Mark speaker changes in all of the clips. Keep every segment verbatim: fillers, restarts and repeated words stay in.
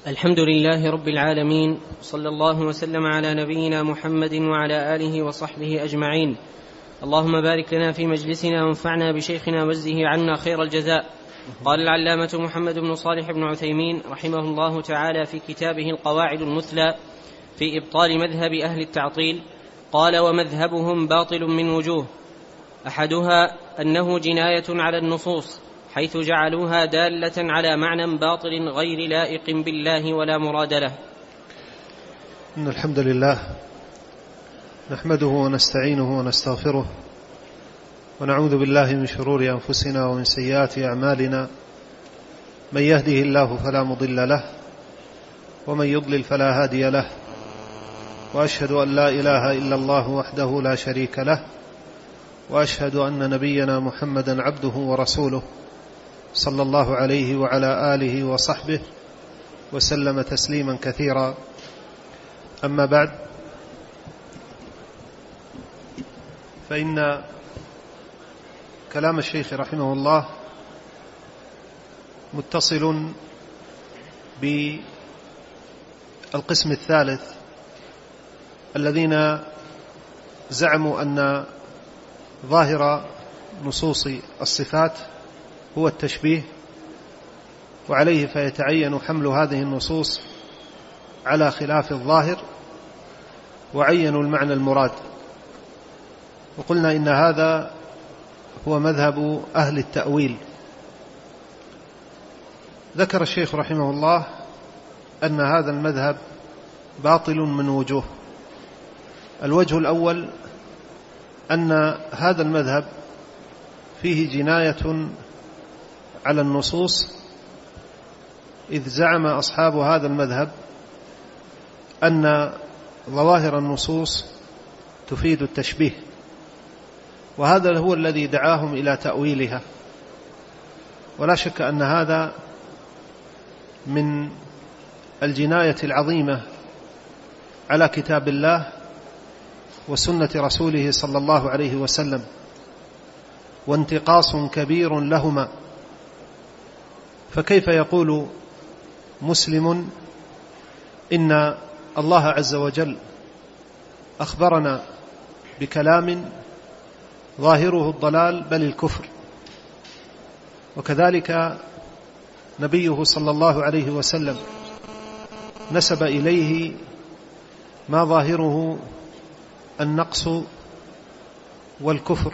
Speaker 1: الحمد لله رب العالمين، صلى الله وسلم على نبينا محمد وعلى آله وصحبه أجمعين. اللهم بارك لنا في مجلسنا وانفعنا بشيخنا واجزه عنا خير الجزاء. قال العلامة محمد بن صالح بن عثيمين رحمه الله تعالى في كتابه القواعد المثلى في إبطال مذهب أهل التعطيل، قال: ومذهبهم باطل من وجوه، أحدها أنه جناية على النصوص، حيث جعلوها دالة على معنى باطل غير لائق بالله ولا مراد له.
Speaker 2: إن الحمد لله نحمده ونستعينه ونستغفره، ونعوذ بالله من شرور أنفسنا ومن سيئات أعمالنا، من يهده الله فلا مضل له ومن يضلل فلا هادي له، وأشهد أن لا إله إلا الله وحده لا شريك له، وأشهد أن نبينا محمدا عبده ورسوله صلى الله عليه وعلى آله وصحبه وسلم تسليما كثيرا. أما بعد، فإن كلام الشيخ رحمه الله متصل بالقسم الثالث، الذين زعموا أن ظاهر نصوص الصفات هو التشبيه، وعليه فيتعين حمل هذه النصوص على خلاف الظاهر، وعينوا المعنى المراد. وقلنا إن هذا هو مذهب أهل التأويل. ذكر الشيخ رحمه الله أن هذا المذهب باطل من وجوه. الوجه الأول أن هذا المذهب فيه جناية على النصوص، إذ زعم أصحاب هذا المذهب أن ظواهر النصوص تفيد التشبيه، وهذا هو الذي دعاهم إلى تأويلها. ولا شك أن هذا من الجناية العظيمة على كتاب الله وسنة رسوله صلى الله عليه وسلم، وانتقاص كبير لهما. فكيف يقول مسلم إن الله عز وجل أخبرنا بكلام ظاهره الضلال بل الكفر، وكذلك نبيه صلى الله عليه وسلم نسب إليه ما ظاهره النقص والكفر،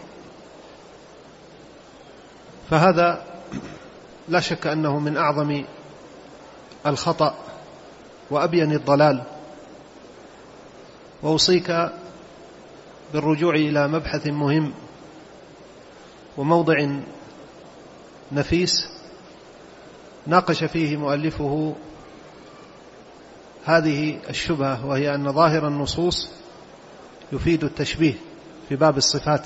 Speaker 2: فهذا لا شك أنه من أعظم الخطأ وأبين الضلال. وأوصيك بالرجوع إلى مبحث مهم وموضع نفيس ناقش فيه مؤلفه هذه الشبهة، وهي أن ظاهر النصوص يفيد التشبيه في باب الصفات،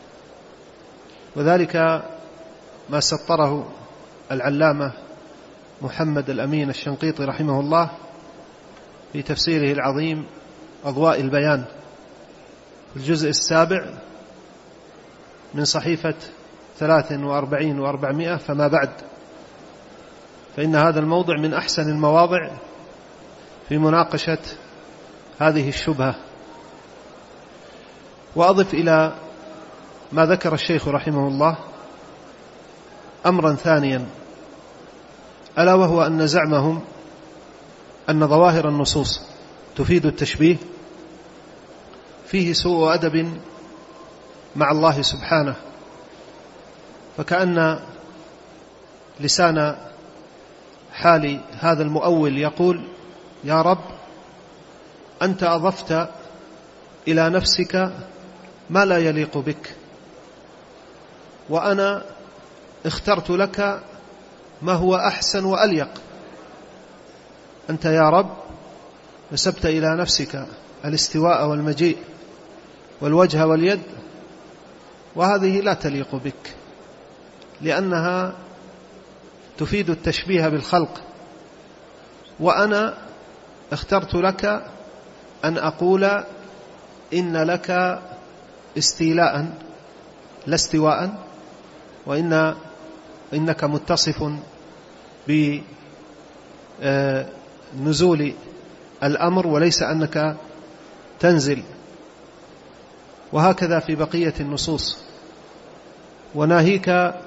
Speaker 2: وذلك ما سطره العلامة محمد الأمين الشنقيطي رحمه الله في تفسيره العظيم أضواء البيان في الجزء السابع من صحيفة ثلاث وأربعين وأربعمائة فما بعد. فإن هذا الموضع من أحسن المواضع في مناقشة هذه الشبهة. وأضف إلى ما ذكر الشيخ رحمه الله أمرا ثانيا، ألا وهو أن زعمهم أن ظواهر النصوص تفيد التشبيه فيه سوء أدب مع الله سبحانه، فكأن لسان حال هذا المؤول يقول: يا رب، أنت أضفت إلى نفسك ما لا يليق بك، وأنا اخترت لك ما هو أحسن وأليق. أنت يا رب نسبت إلى نفسك الاستواء والمجيء والوجه واليد، وهذه لا تليق بك، لأنها تفيد التشبيه بالخلق، وأنا اخترت لك أن أقول إن لك استيلاء لا استواء، وإن إنك متصف نزول الأمر وليس أنك تنزل. وهكذا في بقية النصوص. وناهيك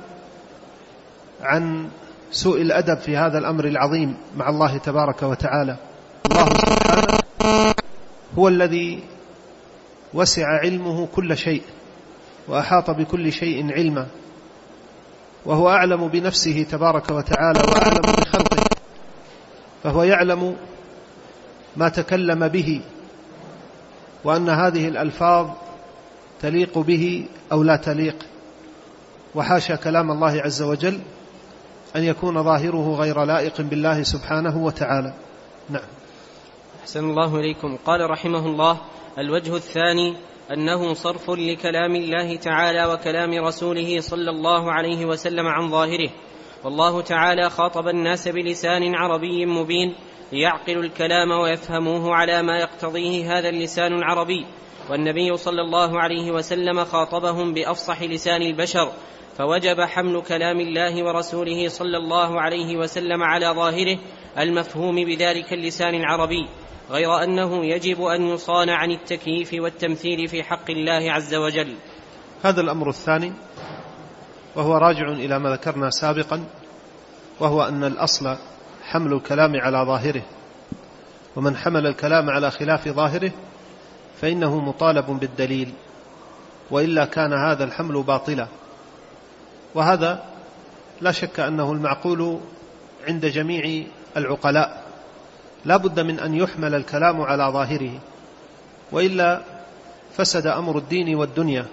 Speaker 2: عن سوء الأدب في هذا الأمر العظيم مع الله تبارك وتعالى. الله سبحانه هو الذي وسع علمه كل شيء وأحاط بكل شيء علما، وهو أعلم بنفسه تبارك وتعالى وأعلم بخلقه، فهو يعلم ما تكلم به وأن هذه الألفاظ تليق به أو لا تليق، وحاشا كلام الله عز وجل أن يكون ظاهره غير لائق بالله سبحانه وتعالى. نعم.
Speaker 1: أحسن الله إليكم. قال رحمه الله: الوجه الثاني أنه صرف لكلام الله تعالى وكلام رسوله صلى الله عليه وسلم عن ظاهره، والله تعالى خاطب الناس بلسان عربي مبين ليعقلوا الكلام ويفهموه على ما يقتضيه هذا اللسان العربي، والنبي صلى الله عليه وسلم خاطبهم بأفصح لسان البشر، فوجب حمل كلام الله ورسوله صلى الله عليه وسلم على ظاهره المفهوم بذلك اللسان العربي، غير أنه يجب أن يصان عن التكييف والتمثيل في حق الله عز وجل.
Speaker 2: هذا الأمر الثاني، وهو راجع إلى ما ذكرنا سابقا، وهو أن الأصل حمل الكلام على ظاهره، ومن حمل الكلام على خلاف ظاهره فإنه مطالب بالدليل، وإلا كان هذا الحمل باطلا. وهذا لا شك أنه المعقول عند جميع العقلاء، لا بد من أن يحمل الكلام على ظاهره، وإلا فسد أمر الدين والدنيا.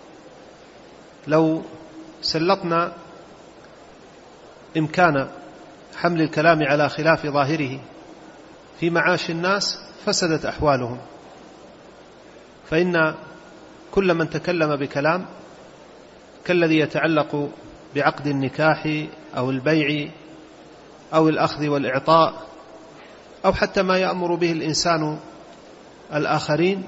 Speaker 2: لو سلطنا إمكان حمل الكلام على خلاف ظاهره في معاش الناس فسدت أحوالهم، فإن كل من تكلم بكلام كالذي يتعلق بعقد النكاح أو البيع أو الأخذ والإعطاء، أو حتى ما يأمر به الإنسان الآخرين،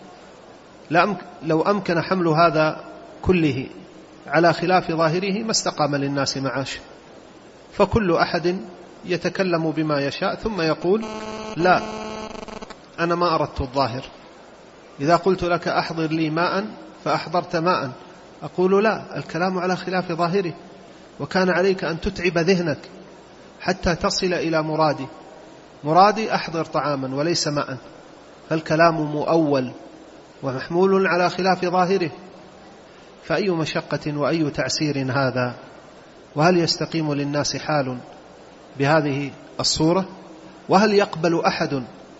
Speaker 2: لو أمكن حمل هذا كله على خلاف ظاهره ما استقام للناس معاش. فكل أحد يتكلم بما يشاء ثم يقول: لا، أنا ما أردت الظاهر. إذا قلت لك أحضر لي ماء فأحضرت ماء، أقول: لا، الكلام على خلاف ظاهره، وكان عليك أن تتعب ذهنك حتى تصل إلى مرادي. مرادي أحضر طعاما وليس ماء، فالكلام مؤول ومحمول على خلاف ظاهره. فأي مشقة وأي تعسير هذا؟ وهل يستقيم للناس حال بهذه الصورة؟ وهل يقبل أحد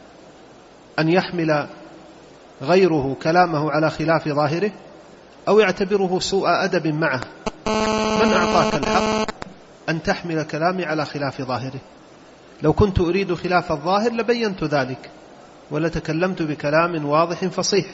Speaker 2: أن يحمل غيره كلامه على خلاف ظاهره أو يعتبره سوء أدب معه؟ من أعطاك الحق أن تحمل كلامي على خلاف ظاهره؟ لو كنت أريد خلاف الظاهر لبينت ذلك ولتكلمت بكلام واضح فصيح.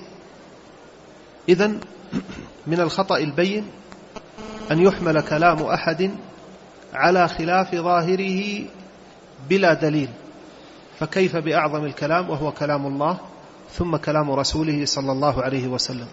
Speaker 2: إذن من الخطأ البين أن يحمل كلام أحد على خلاف ظاهره بلا دليل، فكيف بأعظم الكلام وهو كلام الله ثم كلام رسوله صلى الله عليه وسلم.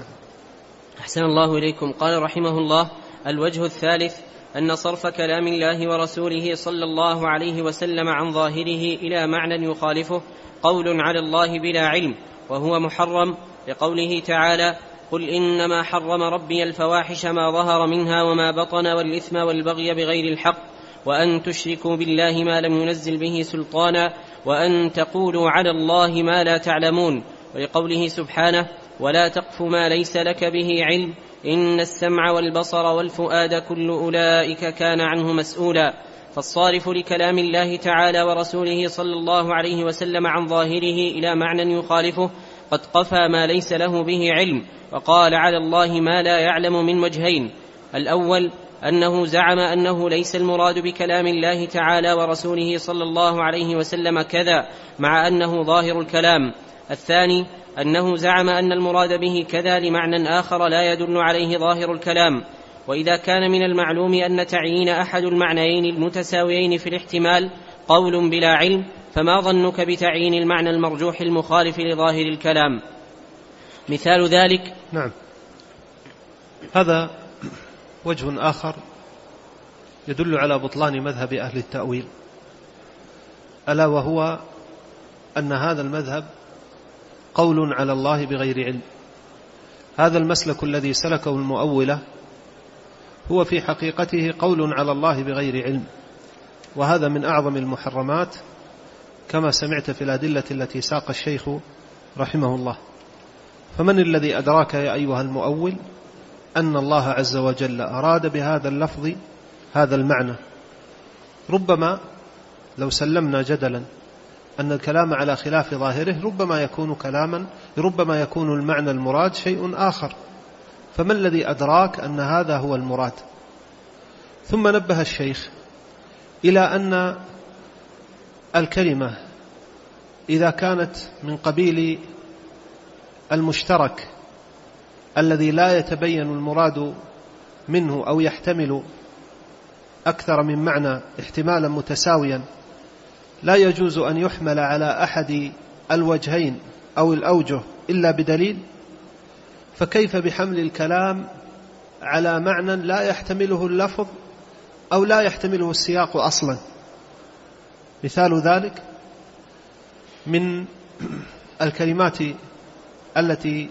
Speaker 1: أحسن الله إليكم. قال رحمه الله: الوجه الثالث أن صرف كلام الله ورسوله صلى الله عليه وسلم عن ظاهره إلى معنى يخالفه قول على الله بلا علم، وهو محرم، لقوله تعالى: قل إنما حرم ربي الفواحش ما ظهر منها وما بطن والإثم والبغي بغير الحق وأن تشركوا بالله ما لم ينزل به سلطانا وأن تقولوا على الله ما لا تعلمون، ولقوله سبحانه: ولا تقف ما ليس لك به علم إن السمع والبصر والفؤاد كل أولئك كان عنه مسؤولا. فالصارف لكلام الله تعالى ورسوله صلى الله عليه وسلم عن ظاهره إلى معنى يخالفه قد قفى ما ليس له به علم، وقال على الله ما لا يعلم من وجهين: الأول أنه زعم أنه ليس المراد بكلام الله تعالى ورسوله صلى الله عليه وسلم كذا مع أنه ظاهر الكلام. الثاني أنه زعم أن المراد به كذا لمعنى آخر لا يدل عليه ظاهر الكلام. وإذا كان من المعلوم أن تعيين أحد المعنيين المتساويين في الاحتمال قول بلا علم، فما ظنك بتعيين المعنى المرجوح المخالف لظاهر الكلام؟ مثال ذلك.
Speaker 2: نعم، هذا وجه آخر يدل على بطلان مذهب أهل التأويل، ألا وهو أن هذا المذهب قول على الله بغير علم. هذا المسلك الذي سلكه المؤولة هو في حقيقته قول على الله بغير علم، وهذا من أعظم المحرمات كما سمعت في الأدلة التي ساق الشيخ رحمه الله. فمن الذي أدراك يا أيها المؤول أن الله عز وجل أراد بهذا اللفظ هذا المعنى؟ ربما لو سلمنا جدلا أن الكلام على خلاف ظاهره ربما يكون كلاما ربما يكون المعنى المراد شيء آخر، فما الذي أدراك أن هذا هو المراد؟ ثم نبه الشيخ إلى أن الكلمة إذا كانت من قبيل المشترك الذي لا يتبين المراد منه أو يحتمل أكثر من معنى احتمالا متساويا، لا يجوز أن يحمل على أحد الوجهين أو الأوجه إلا بدليل، فكيف بحمل الكلام على معنى لا يحتمله اللفظ أو لا يحتمله السياق أصلا؟ مثال ذلك من الكلمات التي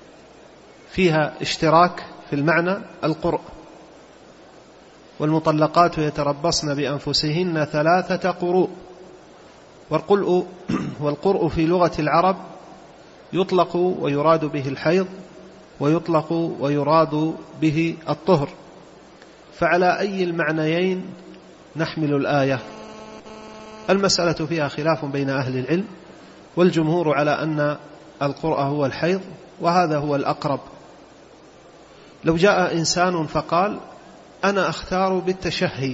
Speaker 2: فيها اشتراك في المعنى القرء: والمطلقات يتربصن بأنفسهن ثلاثة قروء. والقرء والقرء في لغة العرب يطلق ويراد به الحيض، ويطلق ويراد به الطهر، فعلى أي المعنيين نحمل الآية؟ المسألة فيها خلاف بين أهل العلم، والجمهور على أن القرء هو الحيض، وهذا هو الأقرب. لو جاء إنسان فقال أنا أختار بالتشهي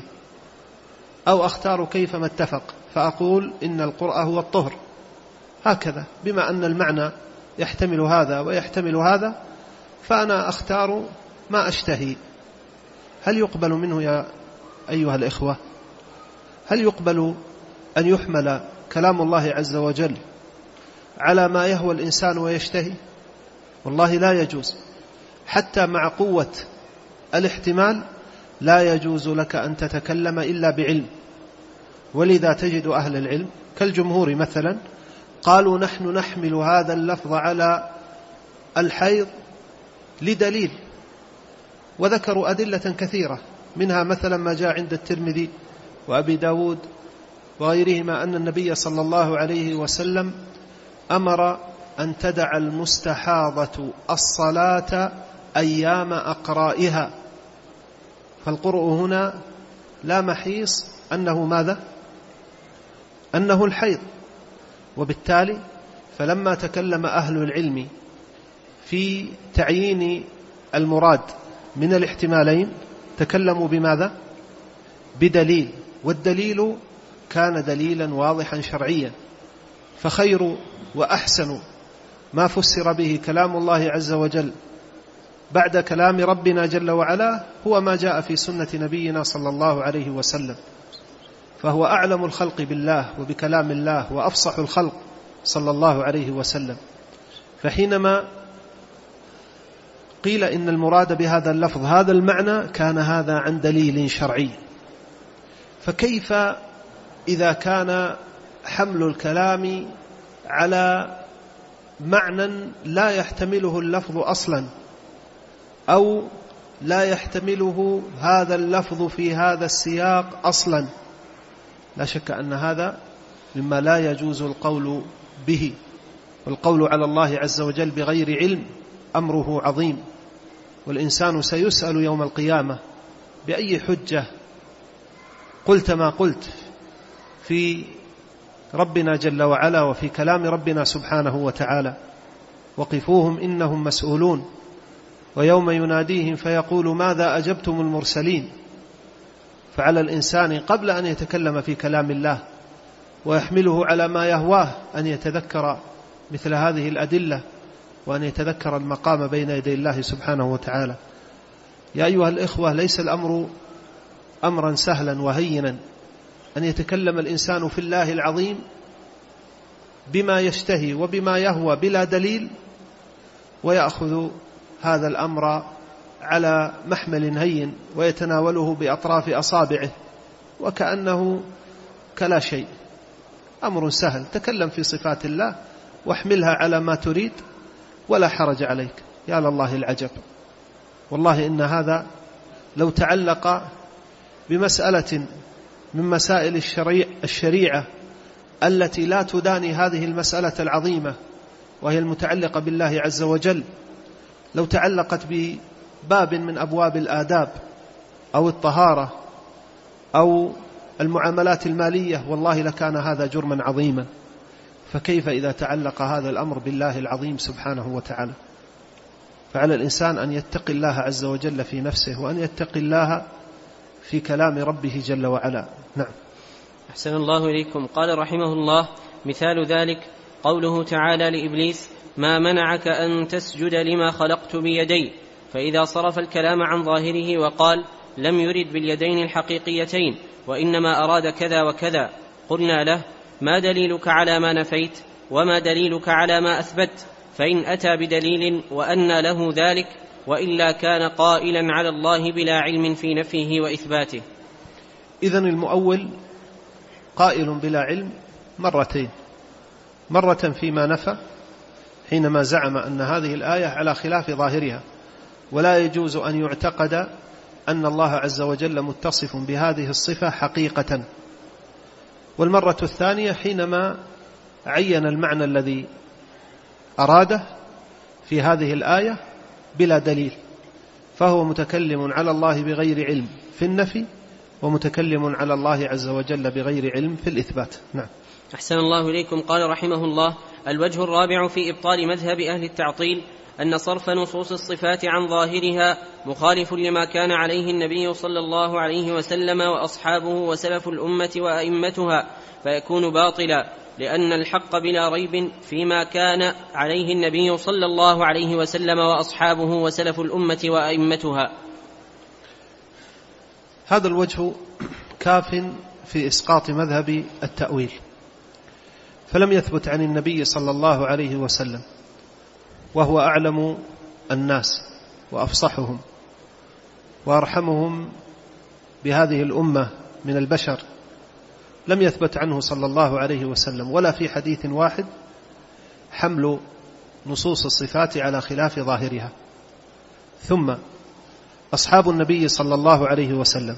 Speaker 2: أو أختار كيفما اتفق فأقول إن القرء هو الطهر، هكذا بما أن المعنى يحتمل هذا ويحتمل هذا فأنا أختار ما أشتهي، هل يقبل منه يا أيها الإخوة؟ هل يقبل أن يحمل كلام الله عز وجل على ما يهوى الإنسان ويشتهي؟ والله لا يجوز. حتى مع قوة الاحتمال لا يجوز لك أن تتكلم إلا بعلم. ولذا تجد أهل العلم كالجمهور مثلا قالوا نحن نحمل هذا اللفظ على الحيض لدليل، وذكروا أدلة كثيرة، منها مثلا ما جاء عند الترمذي وأبي داود وغيرهما أن النبي صلى الله عليه وسلم أمر أن تدع المستحاضة الصلاة أيام أقرائها، فالقرء هنا لا محيص أنه ماذا؟ أنه الحيض. وبالتالي فلما تكلم أهل العلم في تعيين المراد من الاحتمالين تكلموا بماذا؟ بدليل، والدليل كان دليلا واضحا شرعيا. فخير وأحسن ما فسر به كلام الله عز وجل بعد كلام ربنا جل وعلا هو ما جاء في سنة نبينا صلى الله عليه وسلم، فهو أعلم الخلق بالله وبكلام الله وأفصح الخلق صلى الله عليه وسلم. فحينما قيل إن المراد بهذا اللفظ هذا المعنى كان هذا عن دليل شرعي، فكيف إذا كان حمل الكلام على معنى لا يحتمله اللفظ أصلا أو لا يحتمله هذا اللفظ في هذا السياق أصلا؟ لا شك أن هذا مما لا يجوز القول به. والقول على الله عز وجل بغير علم أمره عظيم، والإنسان سيسأل يوم القيامة بأي حجة قلت ما قلت في ربنا جل وعلا وفي كلام ربنا سبحانه وتعالى. وقفوهم إنهم مسؤولون، ويوم يناديهم فيقول ماذا أجبتم المرسلين. فعلى الإنسان قبل أن يتكلم في كلام الله ويحمله على ما يهواه أن يتذكر مثل هذه الأدلة، وأن يتذكر المقام بين يدي الله سبحانه وتعالى. يا أيها الإخوة، ليس الأمر أمرا سهلا وهينا أن يتكلم الإنسان في الله العظيم بما يشتهي وبما يهوى بلا دليل، ويأخذ هذا الأمر على محمل هين ويتناوله بأطراف أصابعه وكأنه كلا شيء. أمر سهل، تكلم في صفات الله واحملها على ما تريد ولا حرج عليك. يا لله العجب، والله إن هذا لو تعلق بمسألة من مسائل الشريعة التي لا تداني هذه المسألة العظيمة وهي المتعلقة بالله عز وجل، لو تعلقت بباب من أبواب الآداب أو الطهارة أو المعاملات المالية، والله لكان هذا جرما عظيما. فكيف إذا تعلق هذا الأمر بالله العظيم سبحانه وتعالى؟ فعلى الإنسان أن يتقي الله عز وجل في نفسه، وأن يتقي الله في كلام ربه جل وعلا. نعم.
Speaker 1: أحسن الله إليكم. قال رحمه الله: مثال ذلك قوله تعالى لإبليس: ما منعك أن تسجد لما خلقت بيدي، فإذا صرف الكلام عن ظاهره وقال لم يرد باليدين الحقيقيتين وإنما أراد كذا وكذا، قلنا له: ما دليلك على ما نفيت وما دليلك على ما أثبت؟ فإن أتى بدليل وأن له ذلك، وإلا كان قائلا على الله بلا علم في نفيه وإثباته.
Speaker 2: إذن المؤول قائل بلا علم مرتين، مرة فيما نفى حينما زعم أن هذه الآية على خلاف ظاهرها ولا يجوز أن يعتقد أن الله عز وجل متصف بهذه الصفة حقيقة، والمرة الثانية حينما عين المعنى الذي أراده في هذه الآية بلا دليل، فهو متكلم على الله بغير علم في النفي، ومتكلم على الله عز وجل بغير علم في الإثبات. نعم.
Speaker 1: أحسن الله إليكم. قال رحمه الله: الوجه الرابع في إبطال مذهب أهل التعطيل أن صرف نصوص الصفات عن ظاهرها مخالف لما كان عليه النبي صلى الله عليه وسلم وأصحابه وسلف الأمة وأئمتها، فيكون باطلا، لأن الحق بلا ريب فيما كان عليه النبي صلى الله عليه وسلم وأصحابه وسلف الأمة وأئمتها.
Speaker 2: هذا الوجه كاف في إسقاط مذهب التأويل، فلم يثبت عن النبي صلى الله عليه وسلم، وهو أعلم الناس وأفصحهم وأرحمهم بهذه الأمة من البشر، لم يثبت عنه صلى الله عليه وسلم ولا في حديث واحد حمل نصوص الصفات على خلاف ظاهرها. ثم أصحاب النبي صلى الله عليه وسلم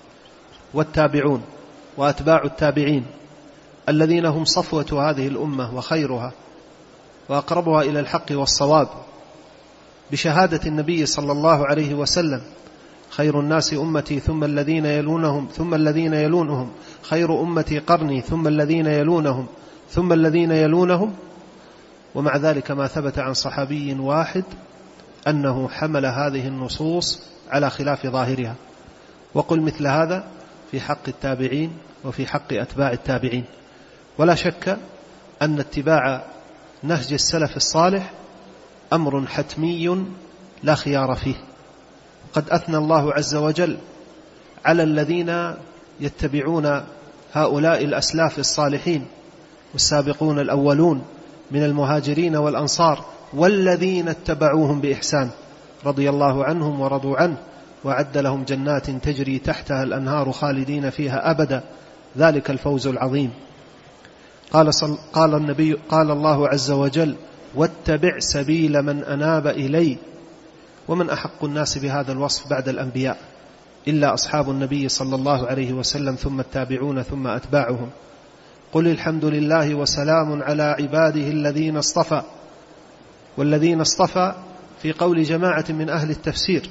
Speaker 2: والتابعون وأتباع التابعين الذين هم صفوة هذه الأمة وخيرها وأقربها إلى الحق والصواب، بشهادة النبي صلى الله عليه وسلم: خير الناس أمتي ثم الذين يلونهم ثم الذين يلونهم، خير أمتي قرني ثم الذين يلونهم ثم الذين يلونهم. ومع ذلك ما ثبت عن صحابي واحد أنه حمل هذه النصوص على خلاف ظاهرها. وقل مثل هذا في حق التابعين وفي حق أتباع التابعين. ولا شك أن اتباع نهج السلف الصالح أمر حتمي لا خيار فيه. قد أثنى الله عز وجل على الذين يتبعون هؤلاء الأسلاف الصالحين والسابقون الأولون من المهاجرين والأنصار والذين اتبعوهم بإحسان، رضي الله عنهم ورضوا عنه، وعد لهم جنات تجري تحتها الأنهار خالدين فيها أبدا، ذلك الفوز العظيم. قال, صل... قال, النبي... قال الله عز وجل: واتبع سبيل من أناب إلي. ومن أحق الناس بهذا الوصف بعد الأنبياء إلا أصحاب النبي صلى الله عليه وسلم، ثم التابعون ثم أتباعهم. قل الحمد لله وسلام على عباده الذين اصطفى. والذين اصطفى في قول جماعة من أهل التفسير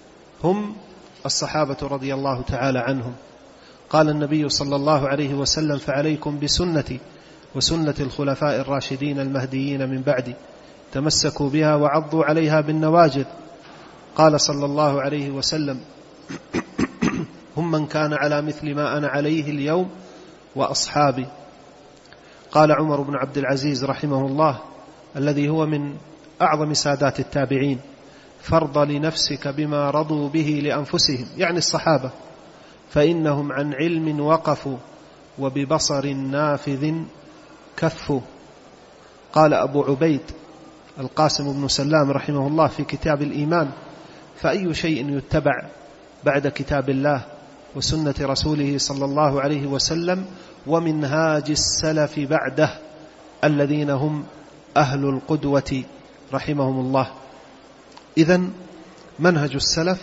Speaker 2: هم الصحابة رضي الله تعالى عنهم. قال النبي صلى الله عليه وسلم: فعليكم بسنتي وسنة الخلفاء الراشدين المهديين من بعدي، تمسكوا بها وعضوا عليها بالنواجذ. قال صلى الله عليه وسلم: هم من كان على مثل ما أنا عليه اليوم وأصحابي. قال عمر بن عبد العزيز رحمه الله الذي هو من أعظم سادات التابعين: فرض لنفسك بما رضوا به لأنفسهم، يعني الصحابة، فإنهم عن علم وقفوا وببصر نافذ كفوا. قال أبو عبيد القاسم بن سلام رحمه الله في كتاب الإيمان: فأي شيء يتبع بعد كتاب الله وسنة رسوله صلى الله عليه وسلم ومنهاج السلف بعده الذين هم أهل القدوة رحمهم الله. إذن منهج السلف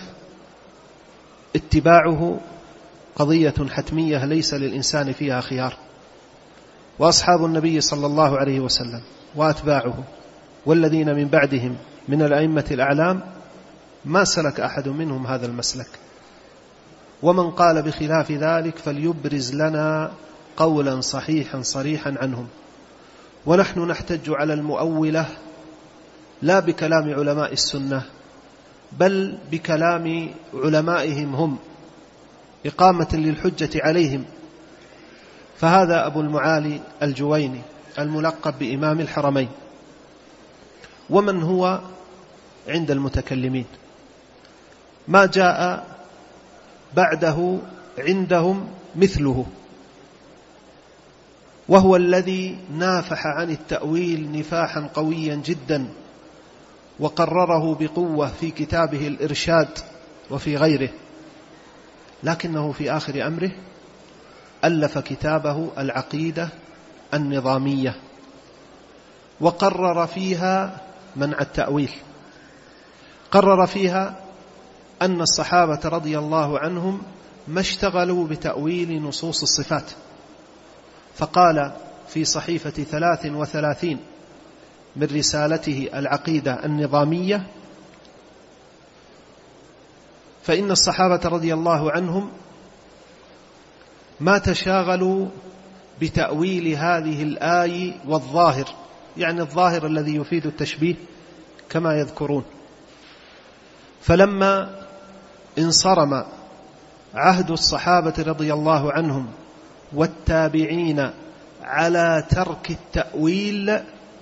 Speaker 2: اتباعه قضية حتمية ليس للإنسان فيها خيار، وأصحاب النبي صلى الله عليه وسلم وأتباعه والذين من بعدهم من الأئمة الأعلام ما سلك أحد منهم هذا المسلك، ومن قال بخلاف ذلك فليبرز لنا قولا صحيحا صريحا عنهم. ونحن نحتج على المؤولة لا بكلام علماء السنة بل بكلام علمائهم هم إقامة للحجة عليهم. فهذا أبو المعالي الجويني الملقب بإمام الحرمين، ومن هو عند المتكلمين ما جاء بعده عندهم مثله، وهو الذي نافح عن التأويل نفاحا قويا جدا، وقرره بقوة في كتابه الإرشاد وفي غيره، لكنه في آخر أمره ألف كتابه العقيدة النظامية، وقرر فيها منع التأويل. قرر فيها أن الصحابة رضي الله عنهم ما اشتغلوا بتأويل نصوص الصفات، فقال في صحيفة ثلاث وثلاثين من رسالته العقيدة النظامية: فإن الصحابة رضي الله عنهم ما تشاغلوا بتأويل هذه الآية والظاهر، يعني الظاهر الذي يفيد التشبيه كما يذكرون، فلما انصرم عهد الصحابة رضي الله عنهم والتابعين على ترك التأويل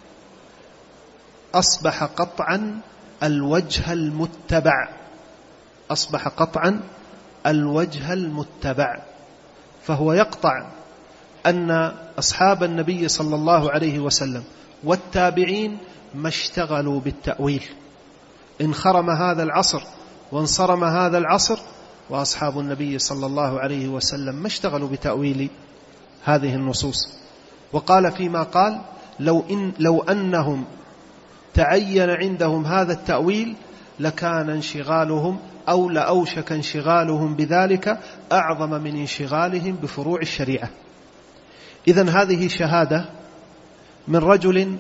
Speaker 2: أصبح قطعا الوجه المتبع أصبح قطعا الوجه المتبع فهو يقطع أن أصحاب النبي صلى الله عليه وسلم والتابعين ما اشتغلوا بالتأويل. انخرم هذا العصر وانصرم هذا العصر، وأصحاب النبي صلى الله عليه وسلم ما اشتغلوا بتأويل هذه النصوص. وقال فيما قال: لو, إن لو أنهم تعين عندهم هذا التأويل لكان انشغالهم أو لأوشك انشغالهم بذلك أعظم من انشغالهم بفروع الشريعة. إذن هذه شهادة من رجل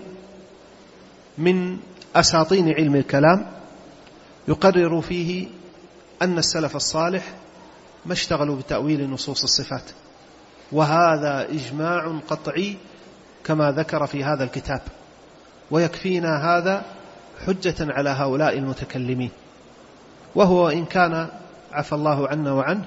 Speaker 2: من أساطين علم الكلام يقرر فيه أن السلف الصالح ما اشتغلوا بتأويل نصوص الصفات، وهذا إجماع قطعي كما ذكر في هذا الكتاب، ويكفينا هذا حجة على هؤلاء المتكلمين. وهو إن كان عفى الله عنا وعنه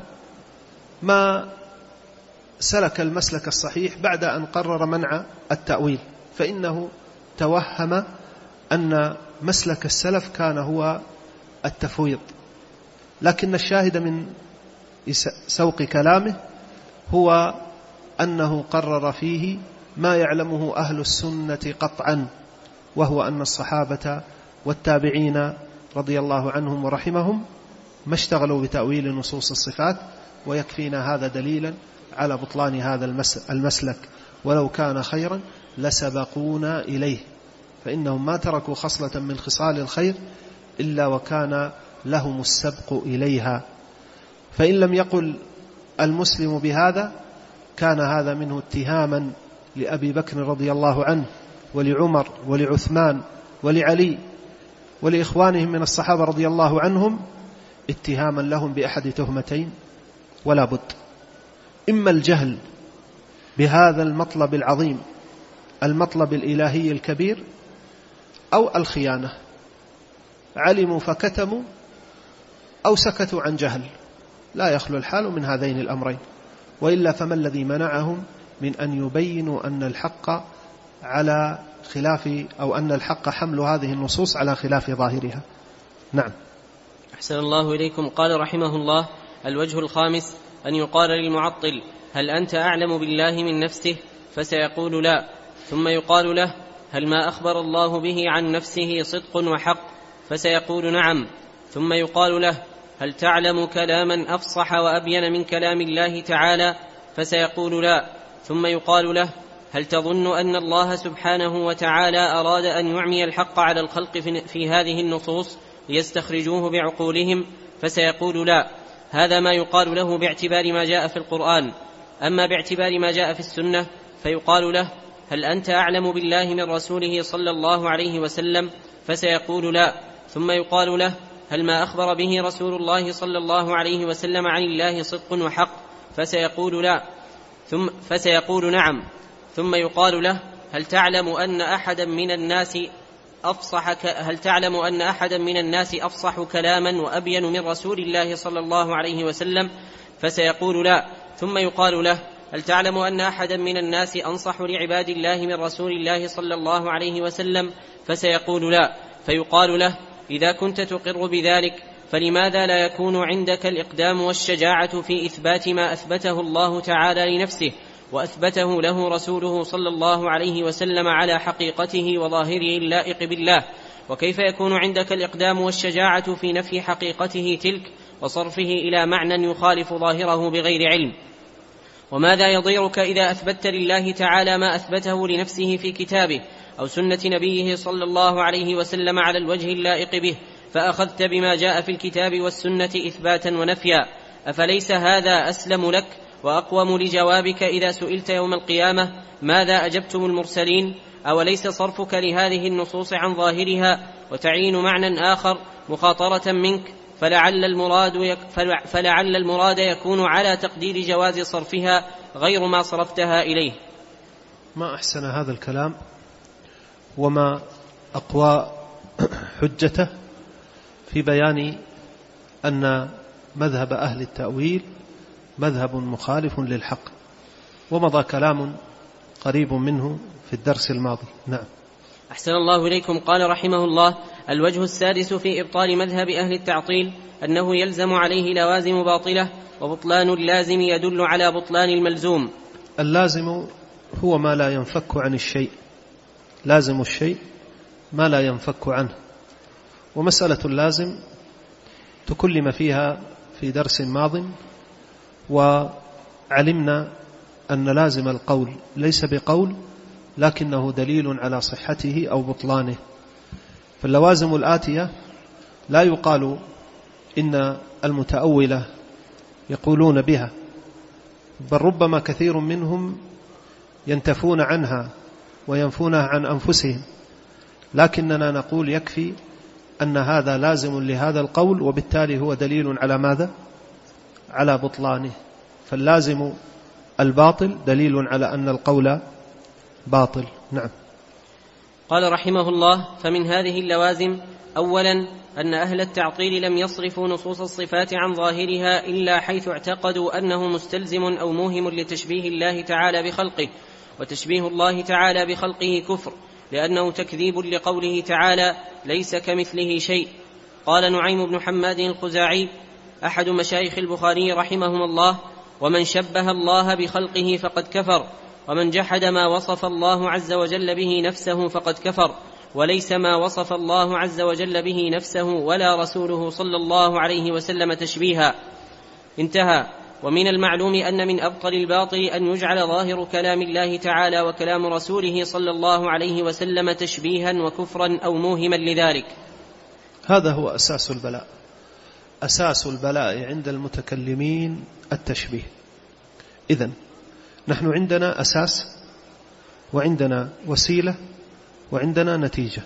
Speaker 2: ما سلك المسلك الصحيح بعد أن قرر منع التأويل، فإنه توهم أن مسلك السلف كان هو التفويض. لكن الشاهد من سوق كلامه هو أنه قرر فيه ما يعلمه أهل السنة قطعا، وهو أن الصحابة والتابعين رضي الله عنهم ورحمهم ما اشتغلوا بتأويل نصوص الصفات، ويكفينا هذا دليلا على بطلان هذا المسلك، ولو كان خيرا لسبقونا إليه، فإنهم ما تركوا خصلة من خصال الخير إلا وكان لهم السبق إليها. فإن لم يقل المسلم بهذا كان هذا منه اتهاما لأبي بكر رضي الله عنه ولعمر ولعثمان ولعلي ولإخوانهم من الصحابة رضي الله عنهم، اتهاما لهم بأحد تهمتين ولا بد: إما الجهل بهذا المطلب العظيم المطلب الإلهي الكبير، أو الخيانة، علموا فكتموا أو سكتوا عن جهل، لا يخلو الحال من هذين الأمرين، وإلا فما الذي منعهم من أن يبينوا أن الحق على خلاف أو أن الحق حمل هذه النصوص على خلاف ظاهرها. نعم.
Speaker 1: أحسن الله إليكم. قال رحمه الله: الوجه الخامس أن يقال للمعطل: هل أنت أعلم بالله من نفسه؟ فسيقول لا، ثم يقال له: هل ما أخبر الله به عن نفسه صدق وحق؟ فسيقول نعم، ثم يقال له: هل تعلم كلاما أفصح وأبين من كلام الله تعالى؟ فسيقول لا، ثم يقال له: هل تظن أن الله سبحانه وتعالى أراد أن يعمي الحق على الخلق في هذه النصوص ليستخرجوه بعقولهم؟ فسيقول: لا، هذا ما يقال له باعتبار ما جاء في القرآن. أما باعتبار ما جاء في السنة فيقال له: هل أنت أعلم بالله من رسوله صلى الله عليه وسلم؟ فسيقول: لا. ثم يقال له: هل ما أخبر به رسول الله صلى الله عليه وسلم عن الله صدق وحق؟ فسيقول: لا. ثم فسيقول: نعم. ثم يقال له: هل تعلم أن أحدا من الناس أفصح ك... هل تعلم أن أحدا من الناس أفصح كلاما وأبين من رسول الله صلى الله عليه وسلم؟ فسيقول: لا. ثم يقال له: هل تعلم أن أحدا من الناس أنصح لعباد الله من رسول الله صلى الله عليه وسلم؟ فسيقول: لا. فيقال له: إذا كنت تقر بذلك فلماذا لا يكون عندك الإقدام والشجاعة في إثبات ما أثبته الله تعالى لنفسه وأثبته له رسوله صلى الله عليه وسلم على حقيقته وظاهره اللائق بالله؟ وكيف يكون عندك الإقدام والشجاعة في نفي حقيقته تلك وصرفه إلى معنى يخالف ظاهره بغير علم؟ وماذا يضيرك إذا أثبتت لله تعالى ما أثبته لنفسه في كتابه أو سنة نبيه صلى الله عليه وسلم على الوجه اللائق به، فأخذت بما جاء في الكتاب والسنة إثباتا ونفيا؟ أفليس هذا أسلم لك وأقوم لجوابك إذا سئلت يوم القيامة ماذا أجبتم المرسلين؟ أوليس صرفك لهذه النصوص عن ظاهرها وتعين معنى آخر مخاطرة منك، فلعل المراد, يك فلعل المراد يكون على تقدير جواز صرفها غير ما صرفتها إليه؟
Speaker 2: ما أحسن هذا الكلام وما أقوى حجته في بيان أن مذهب أهل التأويل مذهب مخالف للحق، ومضى كلام قريب منه في الدرس الماضي. نعم.
Speaker 1: أحسن الله إليكم. قال رحمه الله: الوجه السادس في إبطال مذهب أهل التعطيل أنه يلزم عليه لوازم باطلة، وبطلان اللازم يدل على بطلان الملزوم.
Speaker 2: اللازم هو ما لا ينفك عن الشيء، لازم الشيء ما لا ينفك عنه. ومسألة اللازم تكلم فيها في درس ماض، وعلمنا أن لازم القول ليس بقول لكنه دليل على صحته أو بطلانه. فاللوازم الآتية لا يقال إن المتأولة يقولون بها، بل ربما كثير منهم ينتفون عنها وينفونها عن أنفسهم، لكننا نقول يكفي أن هذا لازم لهذا القول، وبالتالي هو دليل على ماذا؟ على بطلانه. فاللازم الباطل دليل على أن القول باطل. نعم.
Speaker 1: قال رحمه الله: فمن هذه اللوازم أولا أن أهل التعطيل لم يصرفوا نصوص الصفات عن ظاهرها إلا حيث اعتقدوا أنه مستلزم أو موهم لتشبيه الله تعالى بخلقه، وتشبيه الله تعالى بخلقه كفر، لأنه تكذيب لقوله تعالى: ليس كمثله شيء. قال نعيم بن حماد الخزاعي أحد مشايخ البخاري رحمهم الله: ومن شبه الله بخلقه فقد كفر، ومن جحد ما وصف الله عز وجل به نفسه فقد كفر، وليس ما وصف الله عز وجل به نفسه ولا رسوله صلى الله عليه وسلم تشبيها. انتهى. ومن المعلوم أن من أبطل الباطل أن يجعل ظاهر كلام الله تعالى وكلام رسوله صلى الله عليه وسلم تشبيها وكفرا أو موهما لذلك.
Speaker 2: هذا هو أساس البلاء. أساس البلاء عند المتكلمين التشبيه. إذن نحن عندنا أساس وعندنا وسيلة وعندنا نتيجة.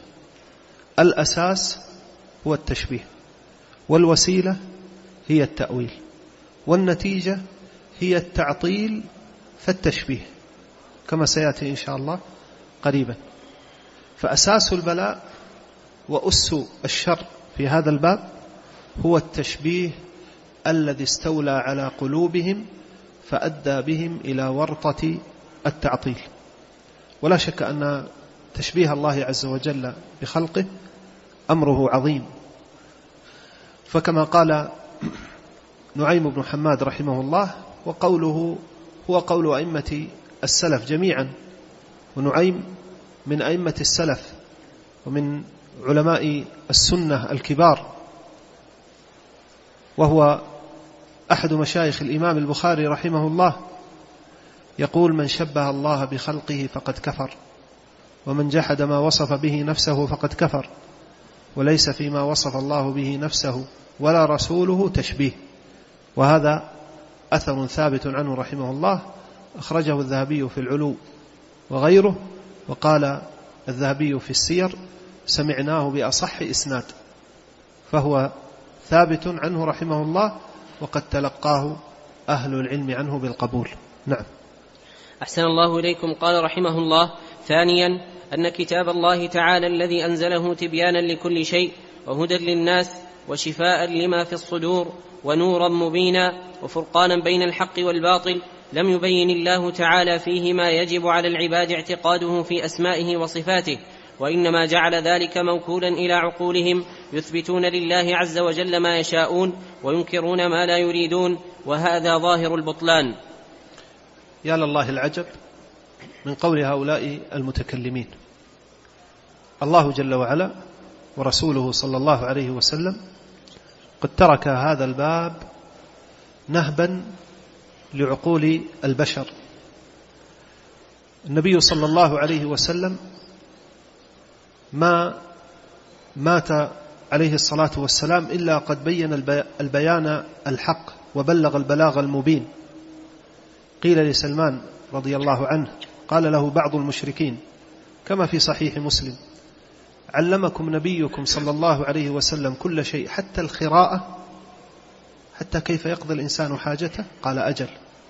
Speaker 2: الأساس هو التشبيه، والوسيلة هي التأويل، والنتيجة هي التعطيل فالتشبيه، كما سيأتي إن شاء الله قريبا. فأساس البلاء وأس الشر في هذا الباب هو التشبيه الذي استولى على قلوبهم فأدى بهم إلى ورطة التعطيل. ولا شك أن تشبيه الله عز وجل بخلقه أمره عظيم، فكما قال نعيم بن حماد رحمه الله، وقوله هو قول أئمة السلف جميعا، ونعيم من أئمة السلف ومن علماء السنة الكبار، وهو أحد مشايخ الإمام البخاري رحمه الله، يقول: من شبه الله بخلقه فقد كفر، ومن جحد ما وصف به نفسه فقد كفر، وليس فيما وصف الله به نفسه ولا رسوله تشبيه. وهذا أثر ثابت عنه رحمه الله، أخرجه الذهبي في العلو وغيره، وقال الذهبي في السير: سمعناه بأصح إسناد. فهو ثابت عنه رحمه الله، وقد تلقاه أهل العلم عنه بالقبول. نعم.
Speaker 1: أحسن الله إليكم. قال رحمه الله: ثانيا أن كتاب الله تعالى الذي أنزله تبيانا لكل شيء وهدى للناس وشفاء لما في الصدور ونورا مبينا وفرقانا بين الحق والباطل، لم يبين الله تعالى فيه ما يجب على العباد اعتقاده في أسمائه وصفاته، وإنما جعل ذلك موكولا إلى عقولهم يثبتون لله عز وجل ما يشاءون وينكرون ما لا يريدون، وهذا ظاهر البطلان.
Speaker 2: يا لله العجب من قول هؤلاء المتكلمين. الله جل وعلا ورسوله صلى الله عليه وسلم قد ترك هذا الباب نهبا لعقول البشر. النبي صلى الله عليه وسلم ما مات عليه الصلاة والسلام إلا قد بين البيان الحق وبلغ البلاغ المبين. قيل لسلمان رضي الله عنه، قال له بعض المشركين كما في صحيح مسلم: علمكم نبيكم صلى الله عليه وسلم كل شيء حتى الخراءة، حتى كيف يقضي الإنسان حاجته؟ قال: أجل.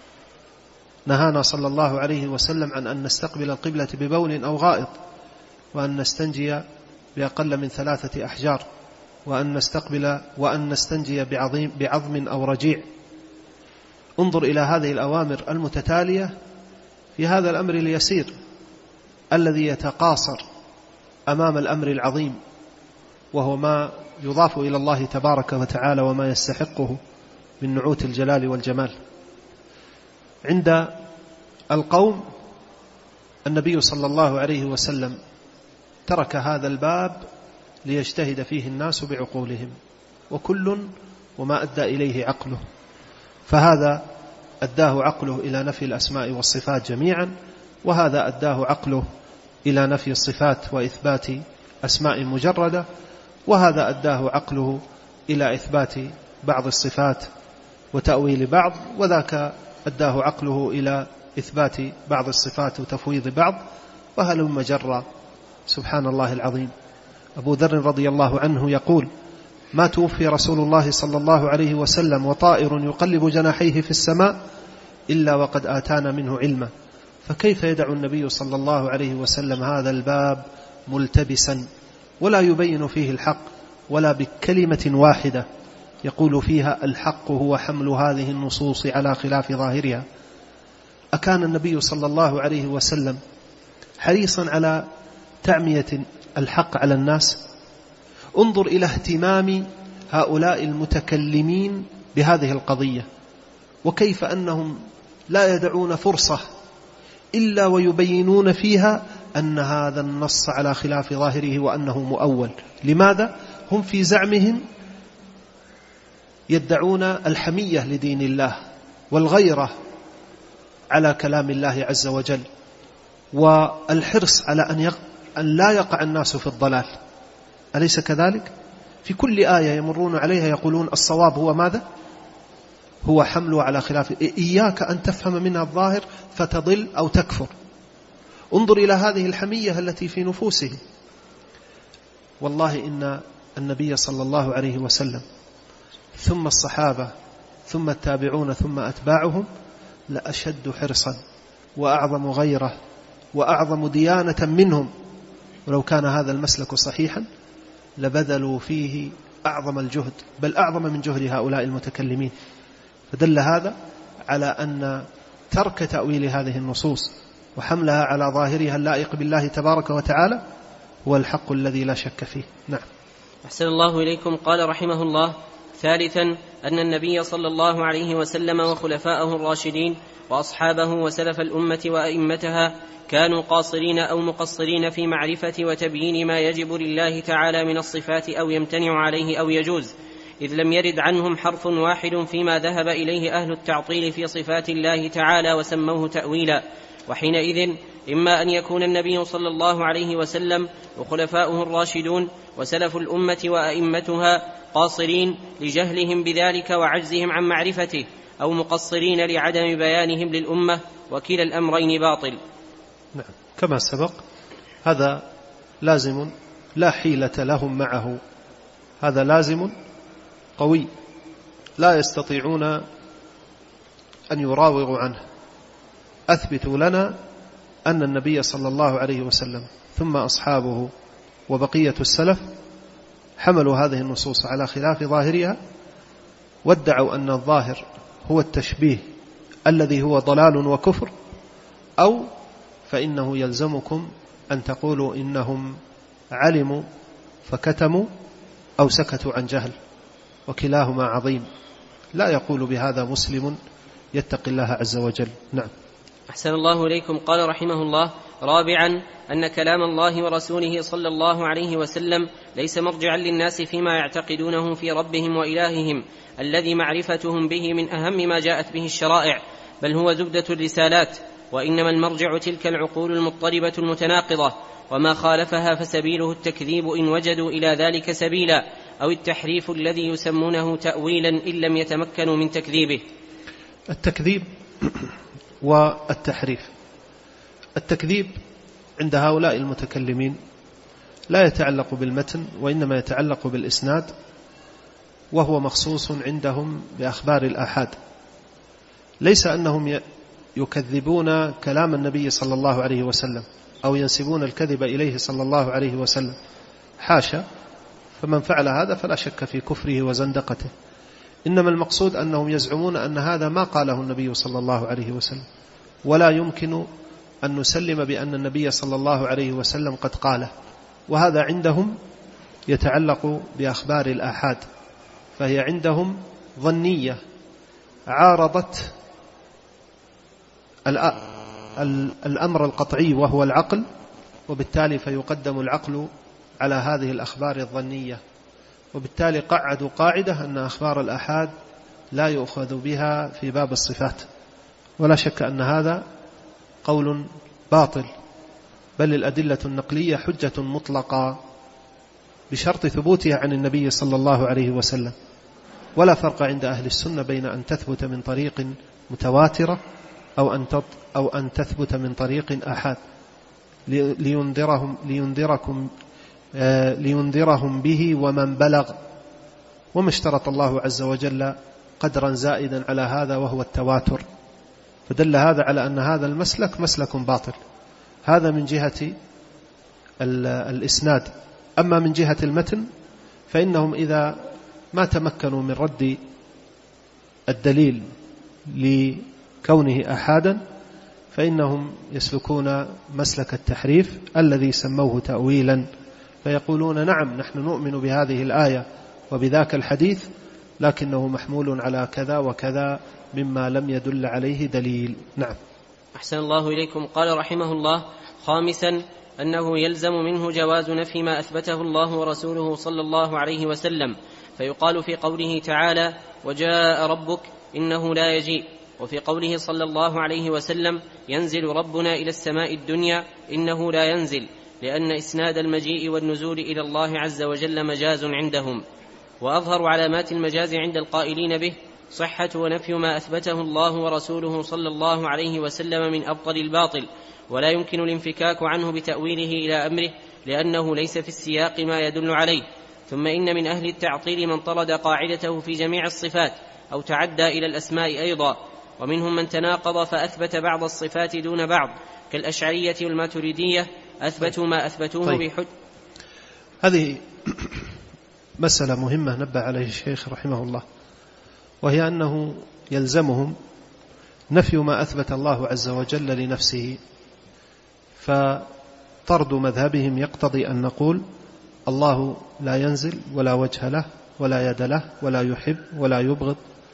Speaker 2: نهانا صلى الله عليه وسلم عن أن نستقبل القبلة ببول أو غائط، وأن نستنجي بأقل من ثلاثة أحجار، وأن نستقبل وأن نستنجي بعظيم بعظم أو رجيع. انظر إلى هذه الأوامر المتتالية في هذا الأمر اليسير الذي يتقاصر أمام الأمر العظيم، وهو ما يضاف إلى الله تبارك وتعالى وما يستحقه من نعوت الجلال والجمال. عند القوم النبي صلى الله عليه وسلم ترك هذا الباب ليجتهد فيه الناس بعقولهم، وكل وما أدى إليه عقله، فهذا أداه عقله إلى نفي الأسماء والصفات جميعا، وهذا أداه عقله إلى نفي الصفات وإثبات أسماء مجردة، وهذا أداه عقله إلى إثبات بعض الصفات وتأويل بعض، وذاك أداه عقله إلى إثبات بعض الصفات وتفويض بعض، وهلم جرى. سبحان الله العظيم. أبو ذر رضي الله عنه يقول: ما توفي رسول الله صلى الله عليه وسلم وطائر يقلب جناحيه في السماء إلا وقد آتانا منه علما، فكيف يدع النبي صلى الله عليه وسلم هذا الباب ملتبسا ولا يبين فيه الحق ولا بكلمة واحدة يقول فيها الحق هو حمل هذه النصوص على خلاف ظاهرها؟ أكان النبي صلى الله عليه وسلم حريصا على تعمية الحق على الناس؟ انظر إلى اهتمام هؤلاء المتكلمين بهذه القضية، وكيف أنهم لا يدعون فرصة إلا ويبينون فيها أن هذا النص على خلاف ظاهره وأنه مؤول. لماذا؟ هم في زعمهم يدعون الحمية لدين الله والغيرة على كلام الله عز وجل، والحرص على أن, يق... أن لا يقع الناس في الضلال. أليس كذلك؟ في كل آية يمرون عليها يقولون الصواب هو ماذا؟ هو حمله على خلاف، إياك أن تفهم منها الظاهر فتضل أو تكفر. انظر إلى هذه الحمية التي في نفوسهم. والله إن النبي صلى الله عليه وسلم ثم الصحابة ثم التابعون ثم أتباعهم لأشد حرصا وأعظم غيرة وأعظم ديانة منهم، ولو كان هذا المسلك صحيحا لبذلوا فيه أعظم الجهد، بل أعظم من جهد هؤلاء المتكلمين. فدل هذا على أن ترك تأويل هذه النصوص وحملها على ظاهرها اللائق بالله تبارك وتعالى هو الحق الذي لا شك فيه. نعم.
Speaker 1: أحسن الله إليكم. قال رحمه الله: ثالثا أن النبي صلى الله عليه وسلم وخلفاءه الراشدين وأصحابه وسلف الأمة وأئمتها كانوا قاصرين أو مقصرين في معرفة وتبيين ما يجب لله تعالى من الصفات أو يمتنع عليه أو يجوز، إذ لم يرد عنهم حرف واحد فيما ذهب إليه أهل التعطيل في صفات الله تعالى وسموه تأويلا. وحينئذ إما أن يكون النبي صلى الله عليه وسلم وخلفاؤه الراشدون وسلف الأمة وأئمتها قاصرين لجهلهم بذلك وعجزهم عن معرفته، أو مقصرين لعدم بيانهم للأمة، وكلا الأمرين باطل.
Speaker 2: نعم، كما سبق هذا لازم لا حيلة لهم معه، هذا لازم قوي لا يستطيعون أن يراوغوا عنه. أثبتوا لنا أن النبي صلى الله عليه وسلم ثم أصحابه وبقية السلف حملوا هذه النصوص على خلاف ظاهرها، وادعوا أن الظاهر هو التشبيه الذي هو ضلال وكفر، أو فإنه يلزمكم أن تقولوا إنهم علموا فكتموا أو سكتوا عن جهل، وكلاهما عظيم. لا يقول بهذا مسلم يتقي الله عز وجل. نعم.
Speaker 1: أحسن الله إليكم. قال رحمه الله: رابعا أن كلام الله ورسوله صلى الله عليه وسلم ليس مرجعا للناس فيما يعتقدونه في ربهم وإلههم الذي معرفتهم به من أهم ما جاءت به الشرائع، بل هو زبدة الرسالات، وإنما المرجع تلك العقول المضطربة المتناقضة، وما خالفها فسبيله التكذيب إن وجدوا إلى ذلك سبيلا، أو التحريف الذي يسمونه تأويلا إن لم يتمكنوا من تكذيبه.
Speaker 2: التكذيب والتحريف. التكذيب عند هؤلاء المتكلمين لا يتعلق بالمتن، وإنما يتعلق بالإسناد، وهو مخصوص عندهم بأخبار الآحاد. ليس أنهم يكذبون كلام النبي صلى الله عليه وسلم أو ينسبون الكذب إليه صلى الله عليه وسلم، حاشا، فمن فعل هذا فلا شك في كفره وزندقته. إنما المقصود أنهم يزعمون أن هذا ما قاله النبي صلى الله عليه وسلم، ولا يمكن أن نسلم بأن النبي صلى الله عليه وسلم قد قاله، وهذا عندهم يتعلق بأخبار الآحاد، فهي عندهم ظنية عارضت الأمر القطعي وهو العقل، وبالتالي فيقدم العقل على هذه الأخبار الظنية، وبالتالي قعدوا قاعدة أن أخبار الآحاد لا يؤخذ بها في باب الصفات. ولا شك أن هذا قول باطل، بل الأدلة النقلية حجة مطلقة بشرط ثبوتها عن النبي صلى الله عليه وسلم. ولا فرق عند أهل السنة بين أن تثبت من طريق متواترة أو أن أو أن تثبت من طريق آحاد، لينذرهم لينذركم لينذرهم به ومن بلغ. وما اشترط الله عز وجل قدرا زائدا على هذا وهو التواتر، فدل هذا على أن هذا المسلك مسلك باطل. هذا من جهة الإسناد. أما من جهة المتن فإنهم إذا ما تمكنوا من رد الدليل لكونه أحادا فإنهم يسلكون مسلك التحريف الذي سموه تأويلا، فيقولون نعم نحن نؤمن بهذه الآية وبذاك الحديث، لكنه محمول على كذا وكذا مما لم يدل عليه دليل. نعم.
Speaker 1: أحسن الله إليكم. قال رحمه الله: خامسا أنه يلزم منه جواز نفي ما أثبته الله ورسوله صلى الله عليه وسلم، فيقال في قوله تعالى: وجاء ربك إنه لا يجيء، وفي قوله صلى الله عليه وسلم: ينزل ربنا إلى السماء الدنيا، إنه لا ينزل، لأن إسناد المجيء والنزول إلى الله عز وجل مجاز عندهم. وأظهر علامات المجاز عند القائلين به صحة ونفي ما أثبته الله ورسوله صلى الله عليه وسلم من أبطل الباطل، ولا يمكن الانفكاك عنه بتأويله إلى أمره، لأنه ليس في السياق ما يدل عليه. ثم إن من أهل التعطيل من طرد قاعدته في جميع الصفات أو تعدى إلى الأسماء أيضا، ومنهم من تناقض فأثبت بعض الصفات دون بعض، كالأشعرية والماتريدية أثبتوا ما أثبتوه طيب. بحج.
Speaker 2: هذه مسألة مهمة نبه عليه الشيخ رحمه الله، وهي أنه يلزمهم نفي ما أثبت الله عز وجل لنفسه، فطرد مذهبهم يقتضي أن نقول الله لا ينزل ولا وجه له ولا يد له ولا يحب ولا يبغض،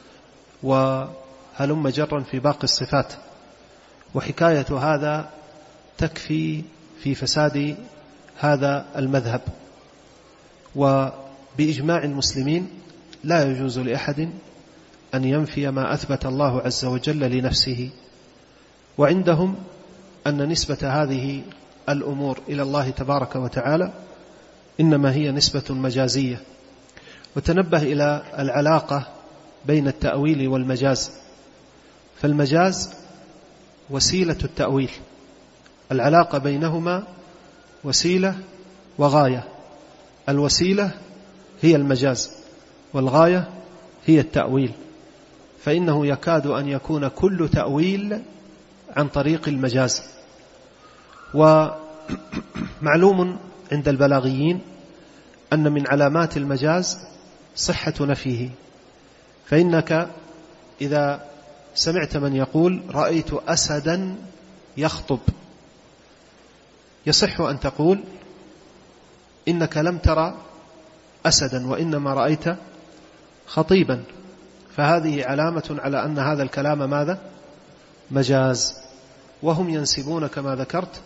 Speaker 2: وهلم جرا في باقي الصفات. وحكاية هذا تكفي في فساد هذا المذهب. وبإجماع المسلمين لا يجوز لأحد أن ينفي ما أثبت الله عز وجل لنفسه. وعندهم أن نسبة هذه الأمور إلى الله تبارك وتعالى إنما هي نسبة مجازية. وتنبه إلى العلاقة بين التأويل والمجاز، فالمجاز وسيلة التأويل، العلاقة بينهما وسيلة وغاية، الوسيلة هي المجاز والغاية هي التأويل، فإنه يكاد أن يكون كل تأويل عن طريق المجاز. ومعلوم عند البلاغيين أن من علامات المجاز صحة نفيه، فإنك إذا سمعت من يقول رأيت أسدا يخطب، يصح أن تقول إنك لم ترى أسدا وإنما رأيت خطيبا، فهذه علامة على أن هذا الكلام ماذا؟ مجاز. وهم ينسبون كما ذكرت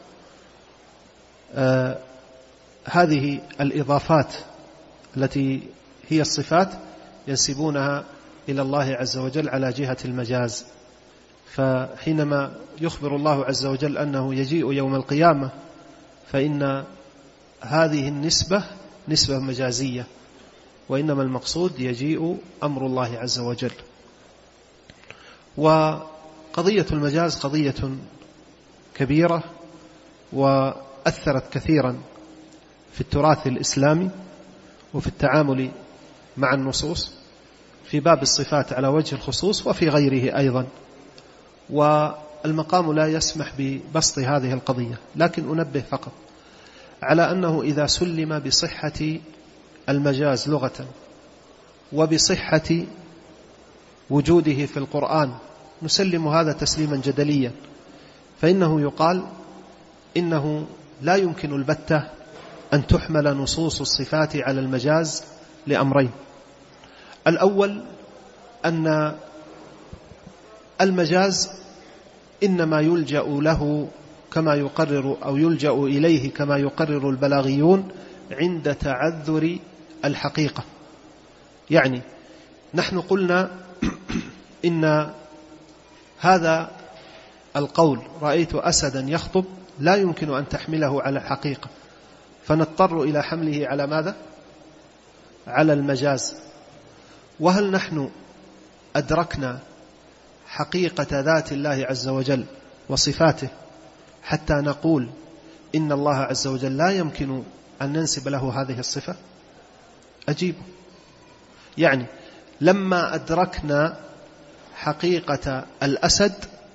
Speaker 2: آه هذه الإضافات التي هي الصفات ينسبونها إلى الله عز وجل على جهة المجاز. فحينما يخبر الله عز وجل أنه يجيء يوم القيامة فإن هذه النسبة نسبة مجازية، وإنما المقصود يجيء أمر الله عز وجل. وقضية المجاز قضية كبيرة وأثرت كثيرا في التراث الإسلامي وفي التعامل مع النصوص في باب الصفات على وجه الخصوص وفي غيره أيضا، والمقام لا يسمح ببسط هذه القضية، لكن أنبه فقط على أنه إذا سلم بصحة المجاز لغة وبصحة وجوده في القرآن، نسلم هذا تسليما جدليا، فإنه يقال إنه لا يمكن البتة أن تحمل نصوص الصفات على المجاز لأمرين. الأول أن المجاز إنما يلجأ له كما يقرر أو يلجأ إليه كما يقرر البلاغيون عند تعذر الحقيقة. يعني نحن قلنا إن هذا القول رأيت أسدا يخطب لا يمكن أن تحمله على الحقيقة، فنضطر إلى حمله على ماذا؟ على المجاز. وهل نحن أدركنا حقيقة ذات الله عز وجل وصفاته حتى نقول إن الله عز وجل لا يمكن أن ننسب له هذه الصفة؟ أجيب. يعني لما أدركنا حقيقة الأسد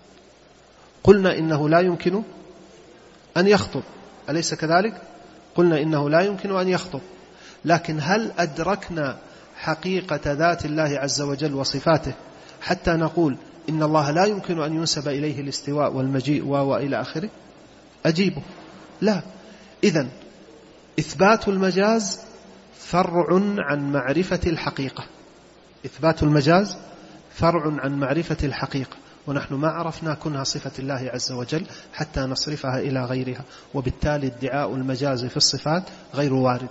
Speaker 2: قلنا إنه لا يمكن أن يخطب، أليس كذلك؟ قلنا إنه لا يمكن أن يخطب، لكن هل أدركنا حقيقة ذات الله عز وجل وصفاته حتى نقول إن الله لا يمكن أن ينسب إليه الاستواء والمجيء وإلى آخره؟ أجيبه لا. إذن إثبات المجاز فرع عن معرفة الحقيقة، إثبات المجاز فرع عن معرفة الحقيقة، ونحن ما عرفنا كنها صفة الله عز وجل حتى نصرفها إلى غيرها، وبالتالي ادعاء المجاز في الصفات غير وارد.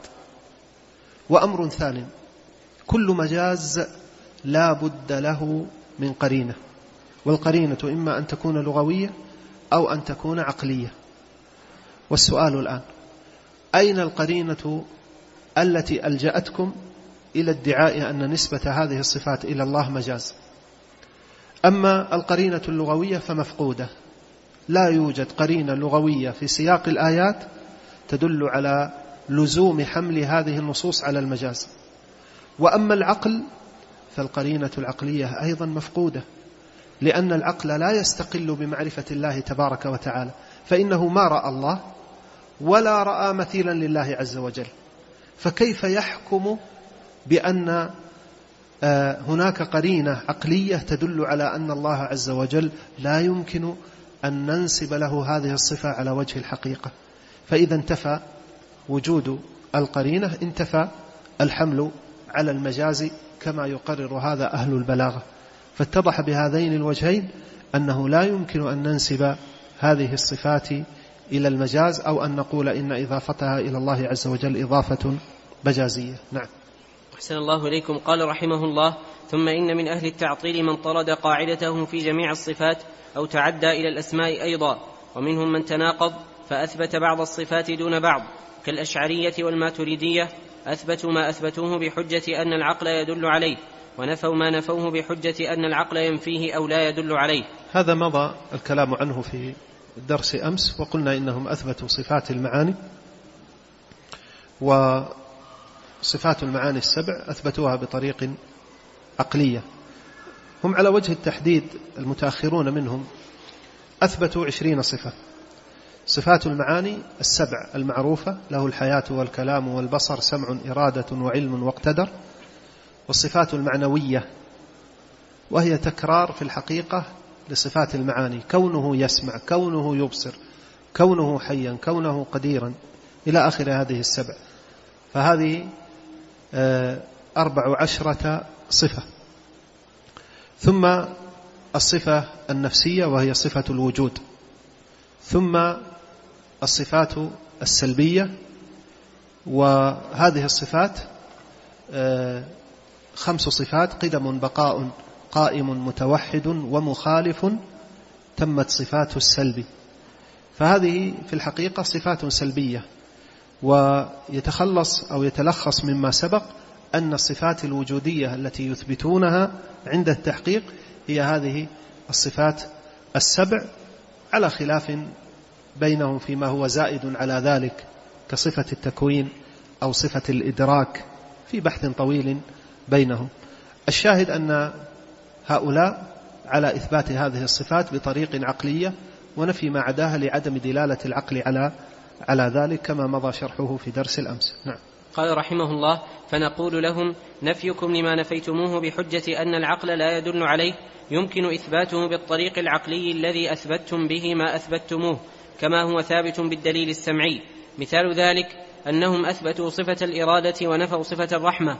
Speaker 2: وأمر ثاني، كل مجاز لا بد له من قرينة، والقرينة إما أن تكون لغوية أو أن تكون عقلية. والسؤال الآن، أين القرينة التي ألجأتكم إلى ادعاء أن نسبة هذه الصفات إلى الله مجاز؟ أما القرينة اللغوية فمفقودة، لا يوجد قرينة لغوية في سياق الآيات تدل على لزوم حمل هذه النصوص على المجاز. وأما العقل فالقرينة العقلية أيضا مفقودة، لأن العقل لا يستقل بمعرفة الله تبارك وتعالى، فإنه ما رأى الله ولا رأى مثيلا لله عز وجل، فكيف يحكم بأن هناك قرينة عقلية تدل على أن الله عز وجل لا يمكن أن ننسب له هذه الصفة على وجه الحقيقة؟ فإذا انتفى وجود القرينة انتفى الحمل على المجاز كما يقرر هذا أهل البلاغة. فاتضح بهذين الوجهين أنه لا يمكن أن ننسب هذه الصفات إلى المجاز، أو أن نقول إن إضافتها إلى الله عز وجل إضافة مجازية. نعم.
Speaker 1: أحسن الله إليكم. قال رحمه الله: ثم إن من أهل التعطيل من طرد قاعدته في جميع الصفات أو تعدى إلى الأسماء أيضا، ومنهم من تناقض فأثبت بعض الصفات دون بعض، كالأشعرية والماتريدية، أثبتوا ما أثبتوه بحجة أن العقل يدل عليه، ونفوا ما نفوه بحجة أن العقل ينفيه أو لا يدل عليه.
Speaker 2: هذا مضى الكلام عنه في الدرس أمس، وقلنا إنهم أثبتوا صفات المعاني، وصفات المعاني السبع أثبتوها بطريق عقلية. هم على وجه التحديد المتأخرون منهم أثبتوا عشرين صفة. صفات المعاني السبع المعروفة: له الحياة والكلام والبصر سمع إرادة وعلم واقتدر. والصفات المعنوية وهي تكرار في الحقيقة لصفات المعاني: كونه يسمع، كونه يبصر، كونه حيا، كونه قديرا، إلى آخر هذه السبع. فهذه أربع عشرة صفة. ثم الصفة النفسية وهي صفة الوجود. ثم الصفات السلبية، وهذه الصفات خمس صفات: قدم، بقاء، قائم، متوحد، ومخالف. تمت صفات السلب. فهذه في الحقيقة صفات سلبية، ويتخلص أو يتلخص مما سبق أن الصفات الوجودية التي يثبتونها عند التحقيق هي هذه الصفات السبع، على خلاف بينهم فيما هو زائد على ذلك كصفة التكوين أو صفة الإدراك، في بحث طويل بينهم. الشاهد أن هؤلاء على إثبات هذه الصفات بطريق عقلية، ونفي ما عداها لعدم دلالة العقل على على ذلك، كما مضى شرحه في درس الأمس. نعم.
Speaker 1: قال رحمه الله: فنقول لهم: نفيكم لما نفيتموه بحجة أن العقل لا يدل عليه يمكن إثباته بالطريق العقلي الذي أثبتتم به ما أثبتتموه، كما هو ثابت بالدليل السمعي. مثال ذلك أنهم أثبتوا صفة الإرادة ونفوا صفة الرحمة.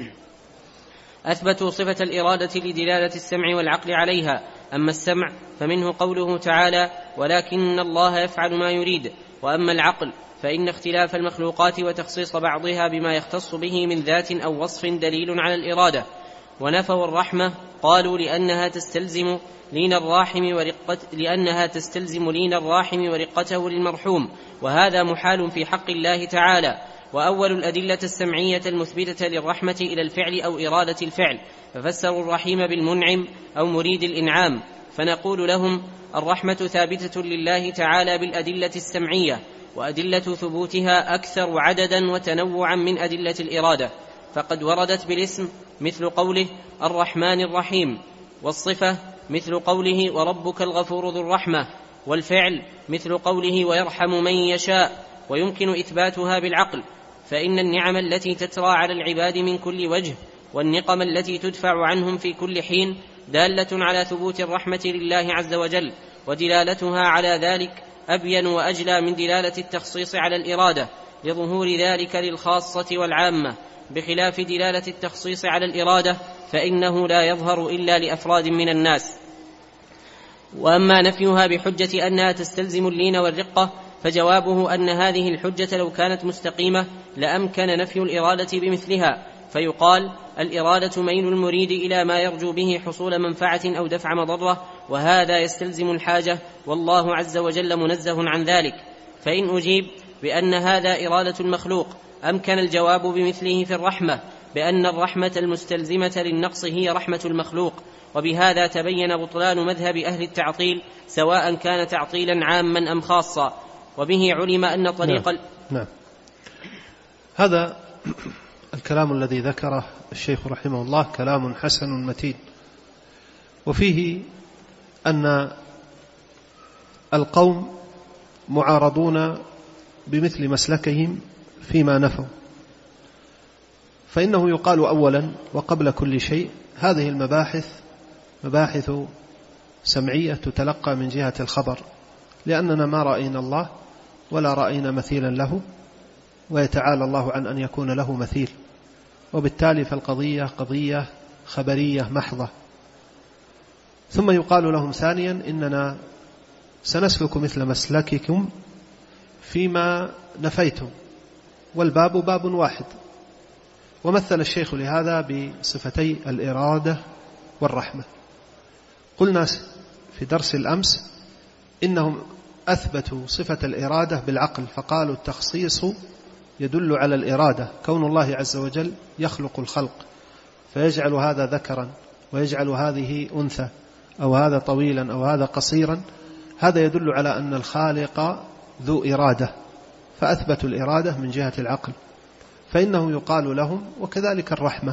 Speaker 1: أثبتوا صفة الإرادة لدلالة السمع والعقل عليها، أما السمع فمنه قوله تعالى: ولكن الله يفعل ما يريد. وأما العقل فإن اختلاف المخلوقات وتخصيص بعضها بما يختص به من ذات أو وصف دليل على الإرادة. ونفوا الرحمة قالوا لأنها تستلزم لين الراحم ورقة لأنها تستلزم لين الراحم ورقته للمرحوم، وهذا محال في حق الله تعالى. وأول الأدلة السمعية المثبتة للرحمة إلى الفعل أو إرادة الفعل، ففسروا الرحيم بالمنعم أو مريد الإنعام. فنقول لهم: الرحمة ثابتة لله تعالى بالأدلة السمعية، وأدلة ثبوتها أكثر عددا وتنوعا من أدلة الإرادة، فقد وردت بالاسم مثل قوله الرحمن الرحيم، والصفة مثل قوله وربك الغفور ذو الرحمة، والفعل مثل قوله ويرحم من يشاء. ويمكن إثباتها بالعقل، فإن النعم التي تترى على العباد من كل وجه والنقم التي تدفع عنهم في كل حين دالة على ثبوت الرحمة لله عز وجل، ودلالتها على ذلك أبين وأجلى من دلالة التخصيص على الإرادة، لظهور ذلك للخاصة والعامة، بخلاف دلالة التخصيص على الإرادة فإنه لا يظهر إلا لأفراد من الناس. وأما نفيها بحجة أنها تستلزم اللين والرقة، فجوابه أن هذه الحجة لو كانت مستقيمة لأمكن نفي الإرادة بمثلها، فيقال: الإرادة ميل المريد إلى ما يرجو به حصول منفعة أو دفع مضرة، وهذا يستلزم الحاجة، والله عز وجل منزه عن ذلك. فإن أجيب بأن هذا إرادة المخلوق، أمكن الجواب بمثله في الرحمة، بأن الرحمة المستلزمة للنقص هي رحمة المخلوق. وبهذا تبين بطلان مذهب أهل التعطيل، سواء كان تعطيلا عاما أم خاصا. وبه علم أن طريق
Speaker 2: نعم. نعم. هذا الكلام الذي ذكره الشيخ رحمه الله كلام حسن متين، وفيه أن القوم معارضون بمثل مسلكهم فيما نفوا. فإنه يقال أولا وقبل كل شيء: هذه المباحث مباحث سمعية تتلقى من جهة الخبر، لأننا ما رأينا الله ولا رأينا مثيلا له، ويتعالى الله عن أن يكون له مثيل، وبالتالي فالقضية قضية خبرية محضة. ثم يقال لهم ثانيا: إننا سنسلك مثل مسلككم فيما نفيتم، والباب باب واحد، ومثل الشيخ لهذا بصفتي الإرادة والرحمة. قلنا في درس الأمس إنهم أثبتوا صفة الإرادة بالعقل، فقالوا التخصيص يدل على الإرادة، كون الله عز وجل يخلق الخلق فيجعل هذا ذكرا ويجعل هذه أنثى أو هذا طويلا أو هذا قصيرا، هذا يدل على أن الخالق ذو إرادة، فأثبتوا الإرادة من جهة العقل. فإنه يقال لهم وكذلك الرحمة،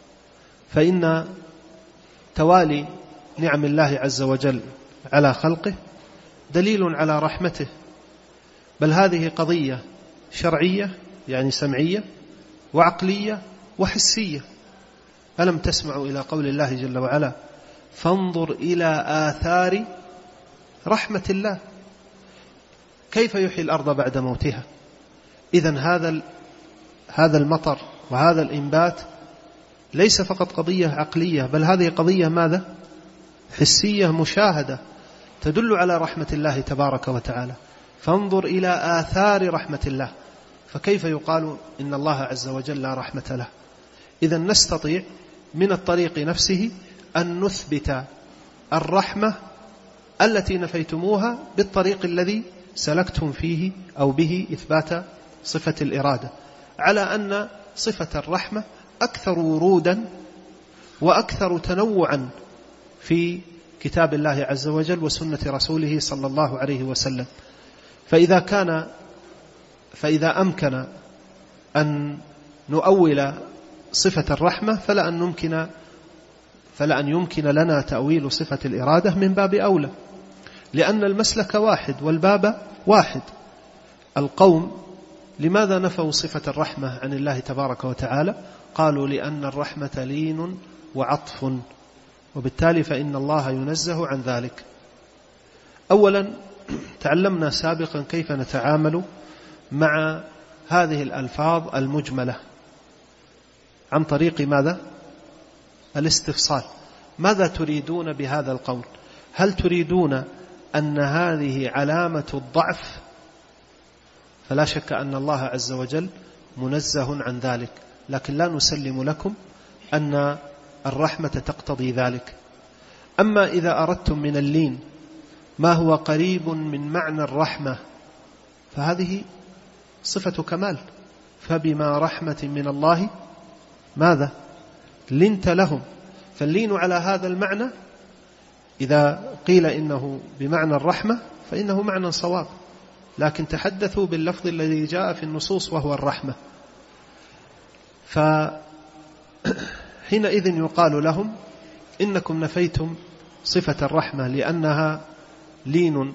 Speaker 2: فإن توالي نعم الله عز وجل على خلقه دليل على رحمته، بل هذه قضية شرعية يعني سمعية وعقلية وحسية. ألم تسمعوا إلى قول الله جل وعلا فانظر إلى آثار رحمة الله كيف يحيي الأرض بعد موتها. إذن هذا هذا المطر وهذا الإنبات ليس فقط قضية عقلية، بل هذه قضية ماذا؟ حسية مشاهدة تدل على رحمة الله تبارك وتعالى. فانظر إلى آثار رحمة الله، فكيف يقال إن الله عز وجل لا رحمة له؟ إذن نستطيع من الطريق نفسه أن نثبت الرحمة التي نفيتموها بالطريق الذي سلكتم فيه أو به إثبات صفة الإرادة، على أن صفة الرحمة أكثر ورودا وأكثر تنوعا في كتاب الله عز وجل وسنة رسوله صلى الله عليه وسلم. فإذا كان فإذا أمكن أن نؤول صفة الرحمة فلا أن يمكن فلا أن يمكن لنا تأويل صفة الإرادة من باب أولى، لأن المسلك واحد والباب واحد. القوم لماذا نفوا صفة الرحمة عن الله تبارك وتعالى؟ قالوا لأن الرحمة لين وعطف، وبالتالي فإن الله ينزه عن ذلك. أولا تعلمنا سابقا كيف نتعامل مع هذه الألفاظ المجملة عن طريق ماذا؟ الاستفصال. ماذا تريدون بهذا القول؟ هل تريدون أن هذه علامة الضعف؟ فلا شك أن الله عز وجل منزه عن ذلك، لكن لا نسلم لكم أن الرحمة تقتضي ذلك. أما إذا أردتم من اللين ما هو قريب من معنى الرحمة فهذه صفة كمال، فبما رحمة من الله ماذا؟ لنت لهم. فاللين على هذا المعنى إذا قيل إنه بمعنى الرحمة فإنه معنى صواب، لكن تحدثوا باللفظ الذي جاء في النصوص وهو الرحمة. فحينئذ يقال لهم إنكم نفيتم صفة الرحمة لأنها لين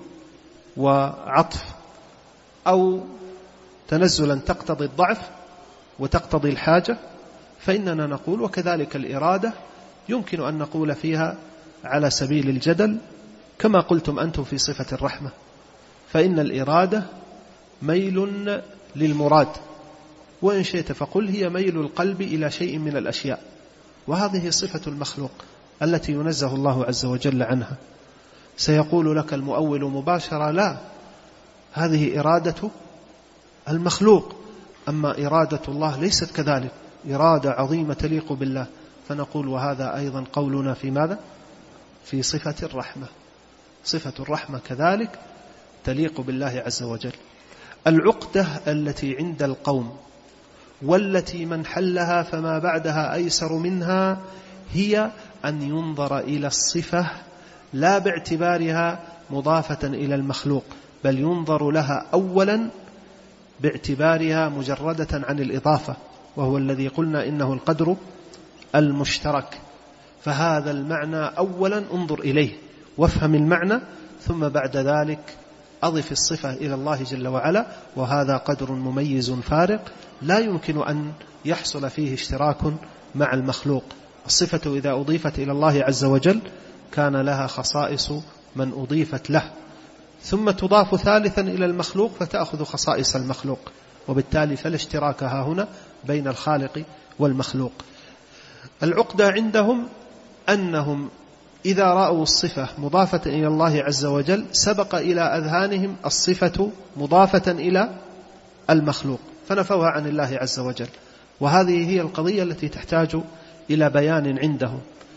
Speaker 2: وعطف أو تنزلا تقتضي الضعف وتقتضي الحاجة، فإننا نقول وكذلك الإرادة يمكن أن نقول فيها على سبيل الجدل كما قلتم أنتم في صفة الرحمة، فإن الإرادة ميل للمراد، وإن شئت فقل هي ميل القلب إلى شيء من الأشياء، وهذه صفة المخلوق التي ينزه الله عز وجل عنها. سيقول لك المؤول مباشرة لا، هذه إرادة المخلوق، أما إرادة الله ليست كذلك، إرادة عظيمة تليق بالله. فنقول وهذا أيضا قولنا في ماذا؟ في صفة الرحمة. صفة الرحمة كذلك تليق بالله عز وجل. العقدة التي عند القوم والتي من حلها فما بعدها أيسر منها هي أن ينظر إلى الصفة لا باعتبارها مضافة إلى المخلوق، بل ينظر لها أولا باعتبارها مجردة عن الإضافة، وهو الذي قلنا إنه القدر المشترك. فهذا المعنى أولا انظر إليه وافهم المعنى، ثم بعد ذلك أضف الصفة إلى الله جل وعلا، وهذا قدر مميز فارق لا يمكن أن يحصل فيه اشتراك مع المخلوق. الصفة إذا أضيفت إلى الله عز وجل كان لها خصائص من أضيفت له، ثم تضاف ثالثا إلى المخلوق فتأخذ خصائص المخلوق، وبالتالي فلا اشتراك ها هنا بين الخالق والمخلوق. العقدة عندهم أنهم إذا رأوا الصفة مضافة إلى الله عز وجل سبق إلى أذهانهم الصفة مضافة إلى المخلوق فنفوها عن الله عز وجل، وهذه هي القضية التي تحتاج إلى بيان عندهم.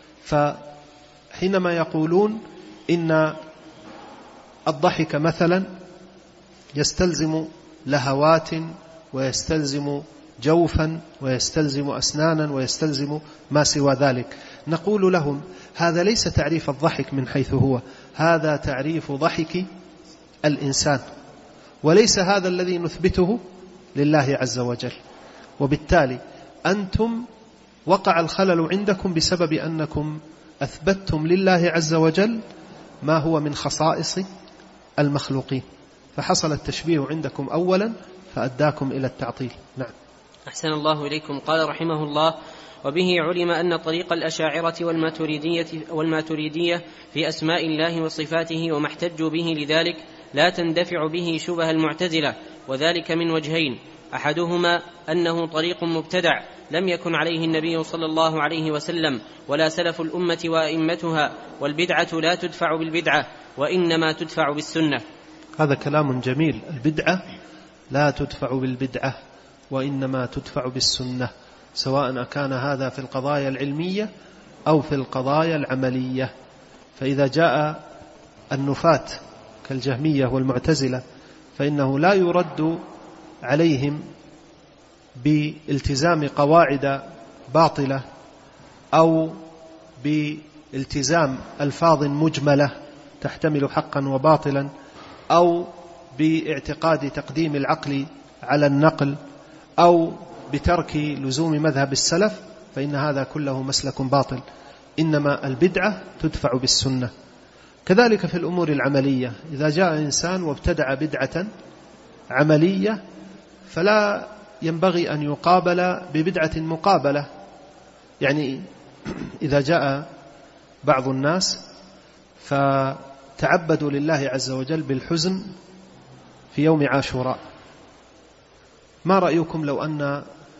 Speaker 2: فحينما يقولون إن الضحك مثلا يستلزم لهوات ويستلزم جوفا ويستلزم أسنانا ويستلزم ما سوى ذلك، نقول لهم هذا ليس تعريف الضحك من حيث هو، هذا تعريف ضحك الإنسان، وليس هذا الذي نثبته لله عز وجل. وبالتالي أنتم وقع الخلل عندكم بسبب أنكم أثبتتم لله عز وجل ما هو من خصائص المخلوقين، فحصل التشبيه عندكم أولا فأداكم إلى التعطيل. نعم.
Speaker 1: أحسن الله إليكم. قال رحمه الله: وبه علم أن طريق الأشاعرة والماتريدية, والماتريدية في أسماء الله وصفاته وما احتجوا به لذلك لا تندفع به شبه المعتزلة، وذلك من وجهين: أحدهما أنه طريق مبتدع لم يكن عليه النبي صلى الله عليه وسلم ولا سلف الأمة وأئمتها، والبدعة لا تدفع بالبدعة وإنما تدفع بالسنة.
Speaker 2: هذا كلام جميل. البدعة لا تدفع بالبدعة وإنما تدفع بالسنة، سواء كان هذا في القضايا العلمية أو في القضايا العملية. فإذا جاء النفاة كالجهمية والمعتزلة فإنه لا يرد عليهم بالتزام قواعد باطلة أو بالتزام ألفاظ مجملة تحتمل حقا وباطلا أو باعتقاد تقديم العقل على النقل أو بترك لزوم مذهب السلف، فإن هذا كله مسلك باطل، إنما البدعة تدفع بالسنة. كذلك في الأمور العملية، إذا جاء إنسان وابتدع بدعة عملية فلا ينبغي أن يقابل ببدعة مقابلة. يعني إذا جاء بعض الناس فتعبدوا لله عز وجل بالحزن في يوم عاشوراء، ما رأيكم لو أن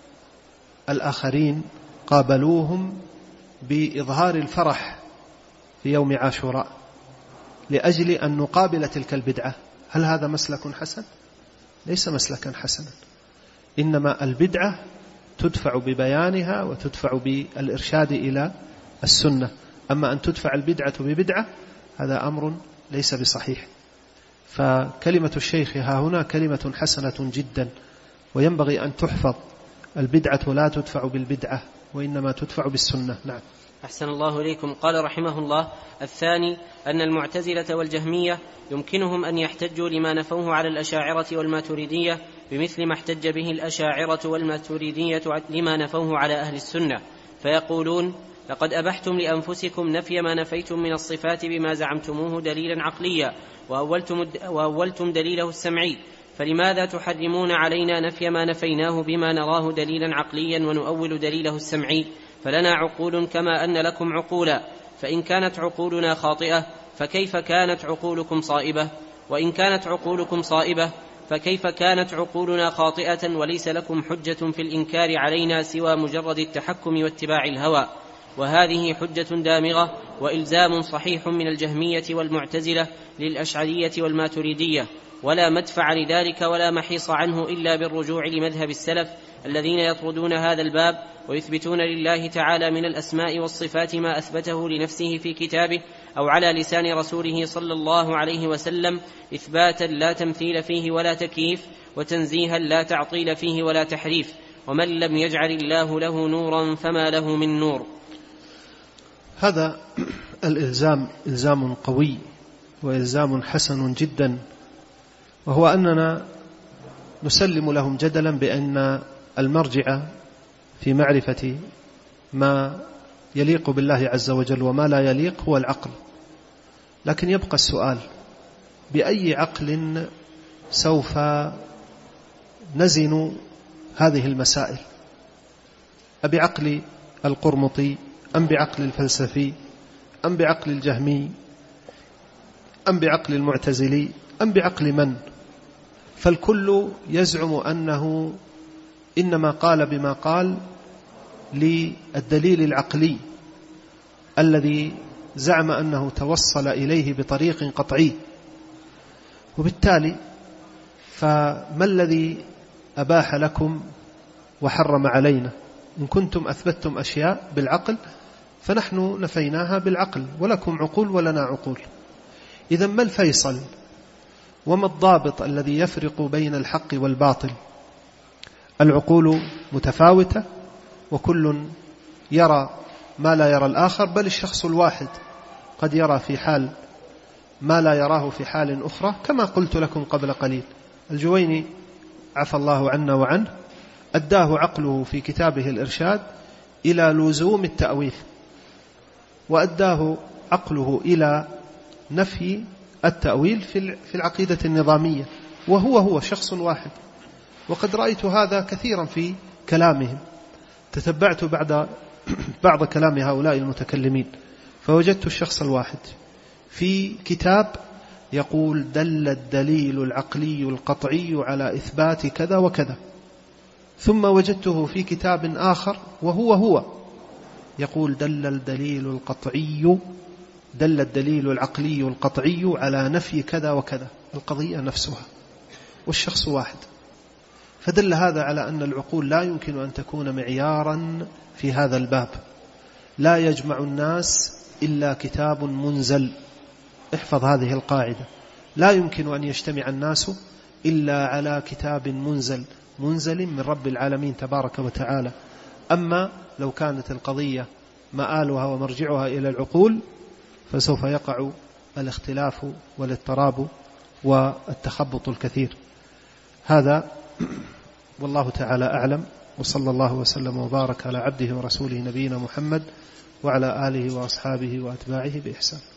Speaker 2: الآخرين قابلوهم بإظهار الفرح في يوم عاشوراء لأجل أن نقابل تلك البدعة؟ هل هذا مسلك حسن؟ ليس مسلكا حسنا، إنما البدعة تدفع ببيانها وتدفع بالإرشاد إلى السنة. أما أن تدفع البدعة ببدعة هذا أمر ليس بصحيح. فكلمة الشيخ ها هنا كلمة حسنة جدا وينبغي أن تحفظ: البدعة لا تدفع بالبدعة وإنما تدفع بالسنة. نعم.
Speaker 1: أحسن الله إليكم. قال رحمه الله: الثاني أن المعتزلة والجهمية يمكنهم أن يحتجوا لما نفوه على الأشاعرة والماتريدية بمثل ما احتج به الأشاعرة والماتريدية لما نفوه على أهل السنة، فيقولون: لقد أبحتم لأنفسكم نفي ما نفيتم من الصفات بما زعمتموه دليلا عقليا وأولتم, وأولتم دليله السمعي، فلماذا تحرمون علينا نفي ما نفيناه بما نراه دليلا عقليا ونؤول دليله السمعي؟ فلنا عقول كما أن لكم عقولا، فإن كانت عقولنا خاطئة فكيف كانت عقولكم صائبة؟ وإن كانت عقولكم صائبة فكيف كانت عقولنا خاطئة وليس لكم حجة في الإنكار علينا سوى مجرد التحكم واتباع الهوى؟ وهذه حجة دامغة وإلزام صحيح من الجهمية والمعتزلة للأشعرية والماتريدية، ولا مدفع لذلك ولا محيص عنه إلا بالرجوع لمذهب السلف الذين يطردون هذا الباب ويثبتون لله تعالى من الأسماء والصفات ما أثبته لنفسه في كتابه أو على لسان رسوله صلى الله عليه وسلم، إثباتا لا تمثيل فيه ولا تكييف، وتنزيها لا تعطيل فيه ولا تحريف. ومن لم يجعل الله له نورا فما له من نور.
Speaker 2: هذا الإلزام إلزام قوي وإلزام حسن جدا، وهو أننا نسلم لهم جدلا بأن المرجع في معرفة ما يليق بالله عز وجل وما لا يليق هو العقل. لكن يبقى السؤال: بأي عقل سوف نزن هذه المسائل؟ أبعقل القرمطي أم بعقل الفلسفي أم بعقل الجهمي أم بعقل المعتزلي أم بعقل من؟ فالكل يزعم أنه إنما قال بما قال للدليل العقلي الذي زعم أنه توصل إليه بطريق قطعي. وبالتالي فما الذي أباح لكم وحرم علينا. إن كنتم أثبتتم أشياء بالعقل فنحن نفيناها بالعقل، ولكم عقول ولنا عقول. إذن ما الفيصل وما الضابط الذي يفرق بين الحق والباطل؟ العقول متفاوتة وكل يرى ما لا يرى الآخر، بل الشخص الواحد قد يرى في حال ما لا يراه في حال أخرى، كما قلت لكم قبل قليل. الجويني عفى الله عنا وعنه أداه عقله في كتابه الإرشاد إلى لزوم التأويل، وأداه عقله إلى نفي التأويل في العقيدة النظامية، وهو هو شخص واحد. وقد رأيت هذا كثيرا في كلامهم، تتبعت بعد بعض كلام هؤلاء المتكلمين فوجدت الشخص الواحد في كتاب يقول دل الدليل العقلي القطعي على إثبات كذا وكذا، ثم وجدته في كتاب آخر وهو هو يقول دل الدليل القطعي دل الدليل العقلي القطعي على نفي كذا وكذا، القضية نفسها والشخص واحد. فدل هذا على أن العقول لا يمكن أن تكون معيارا في هذا الباب. لا يجمع الناس إلا كتاب منزل، احفظ هذه القاعدة، لا يمكن أن يجتمع الناس إلا على كتاب منزل منزل من رب العالمين تبارك وتعالى. أما لو كانت القضية مآلها ومرجعها إلى العقول فسوف يقع الاختلاف والاضطراب والتخبط الكثير. هذا والله تعالى أعلم، وصلى الله وسلم وبارك على عبده ورسوله نبينا محمد وعلى آله وأصحابه وأتباعه بإحسان.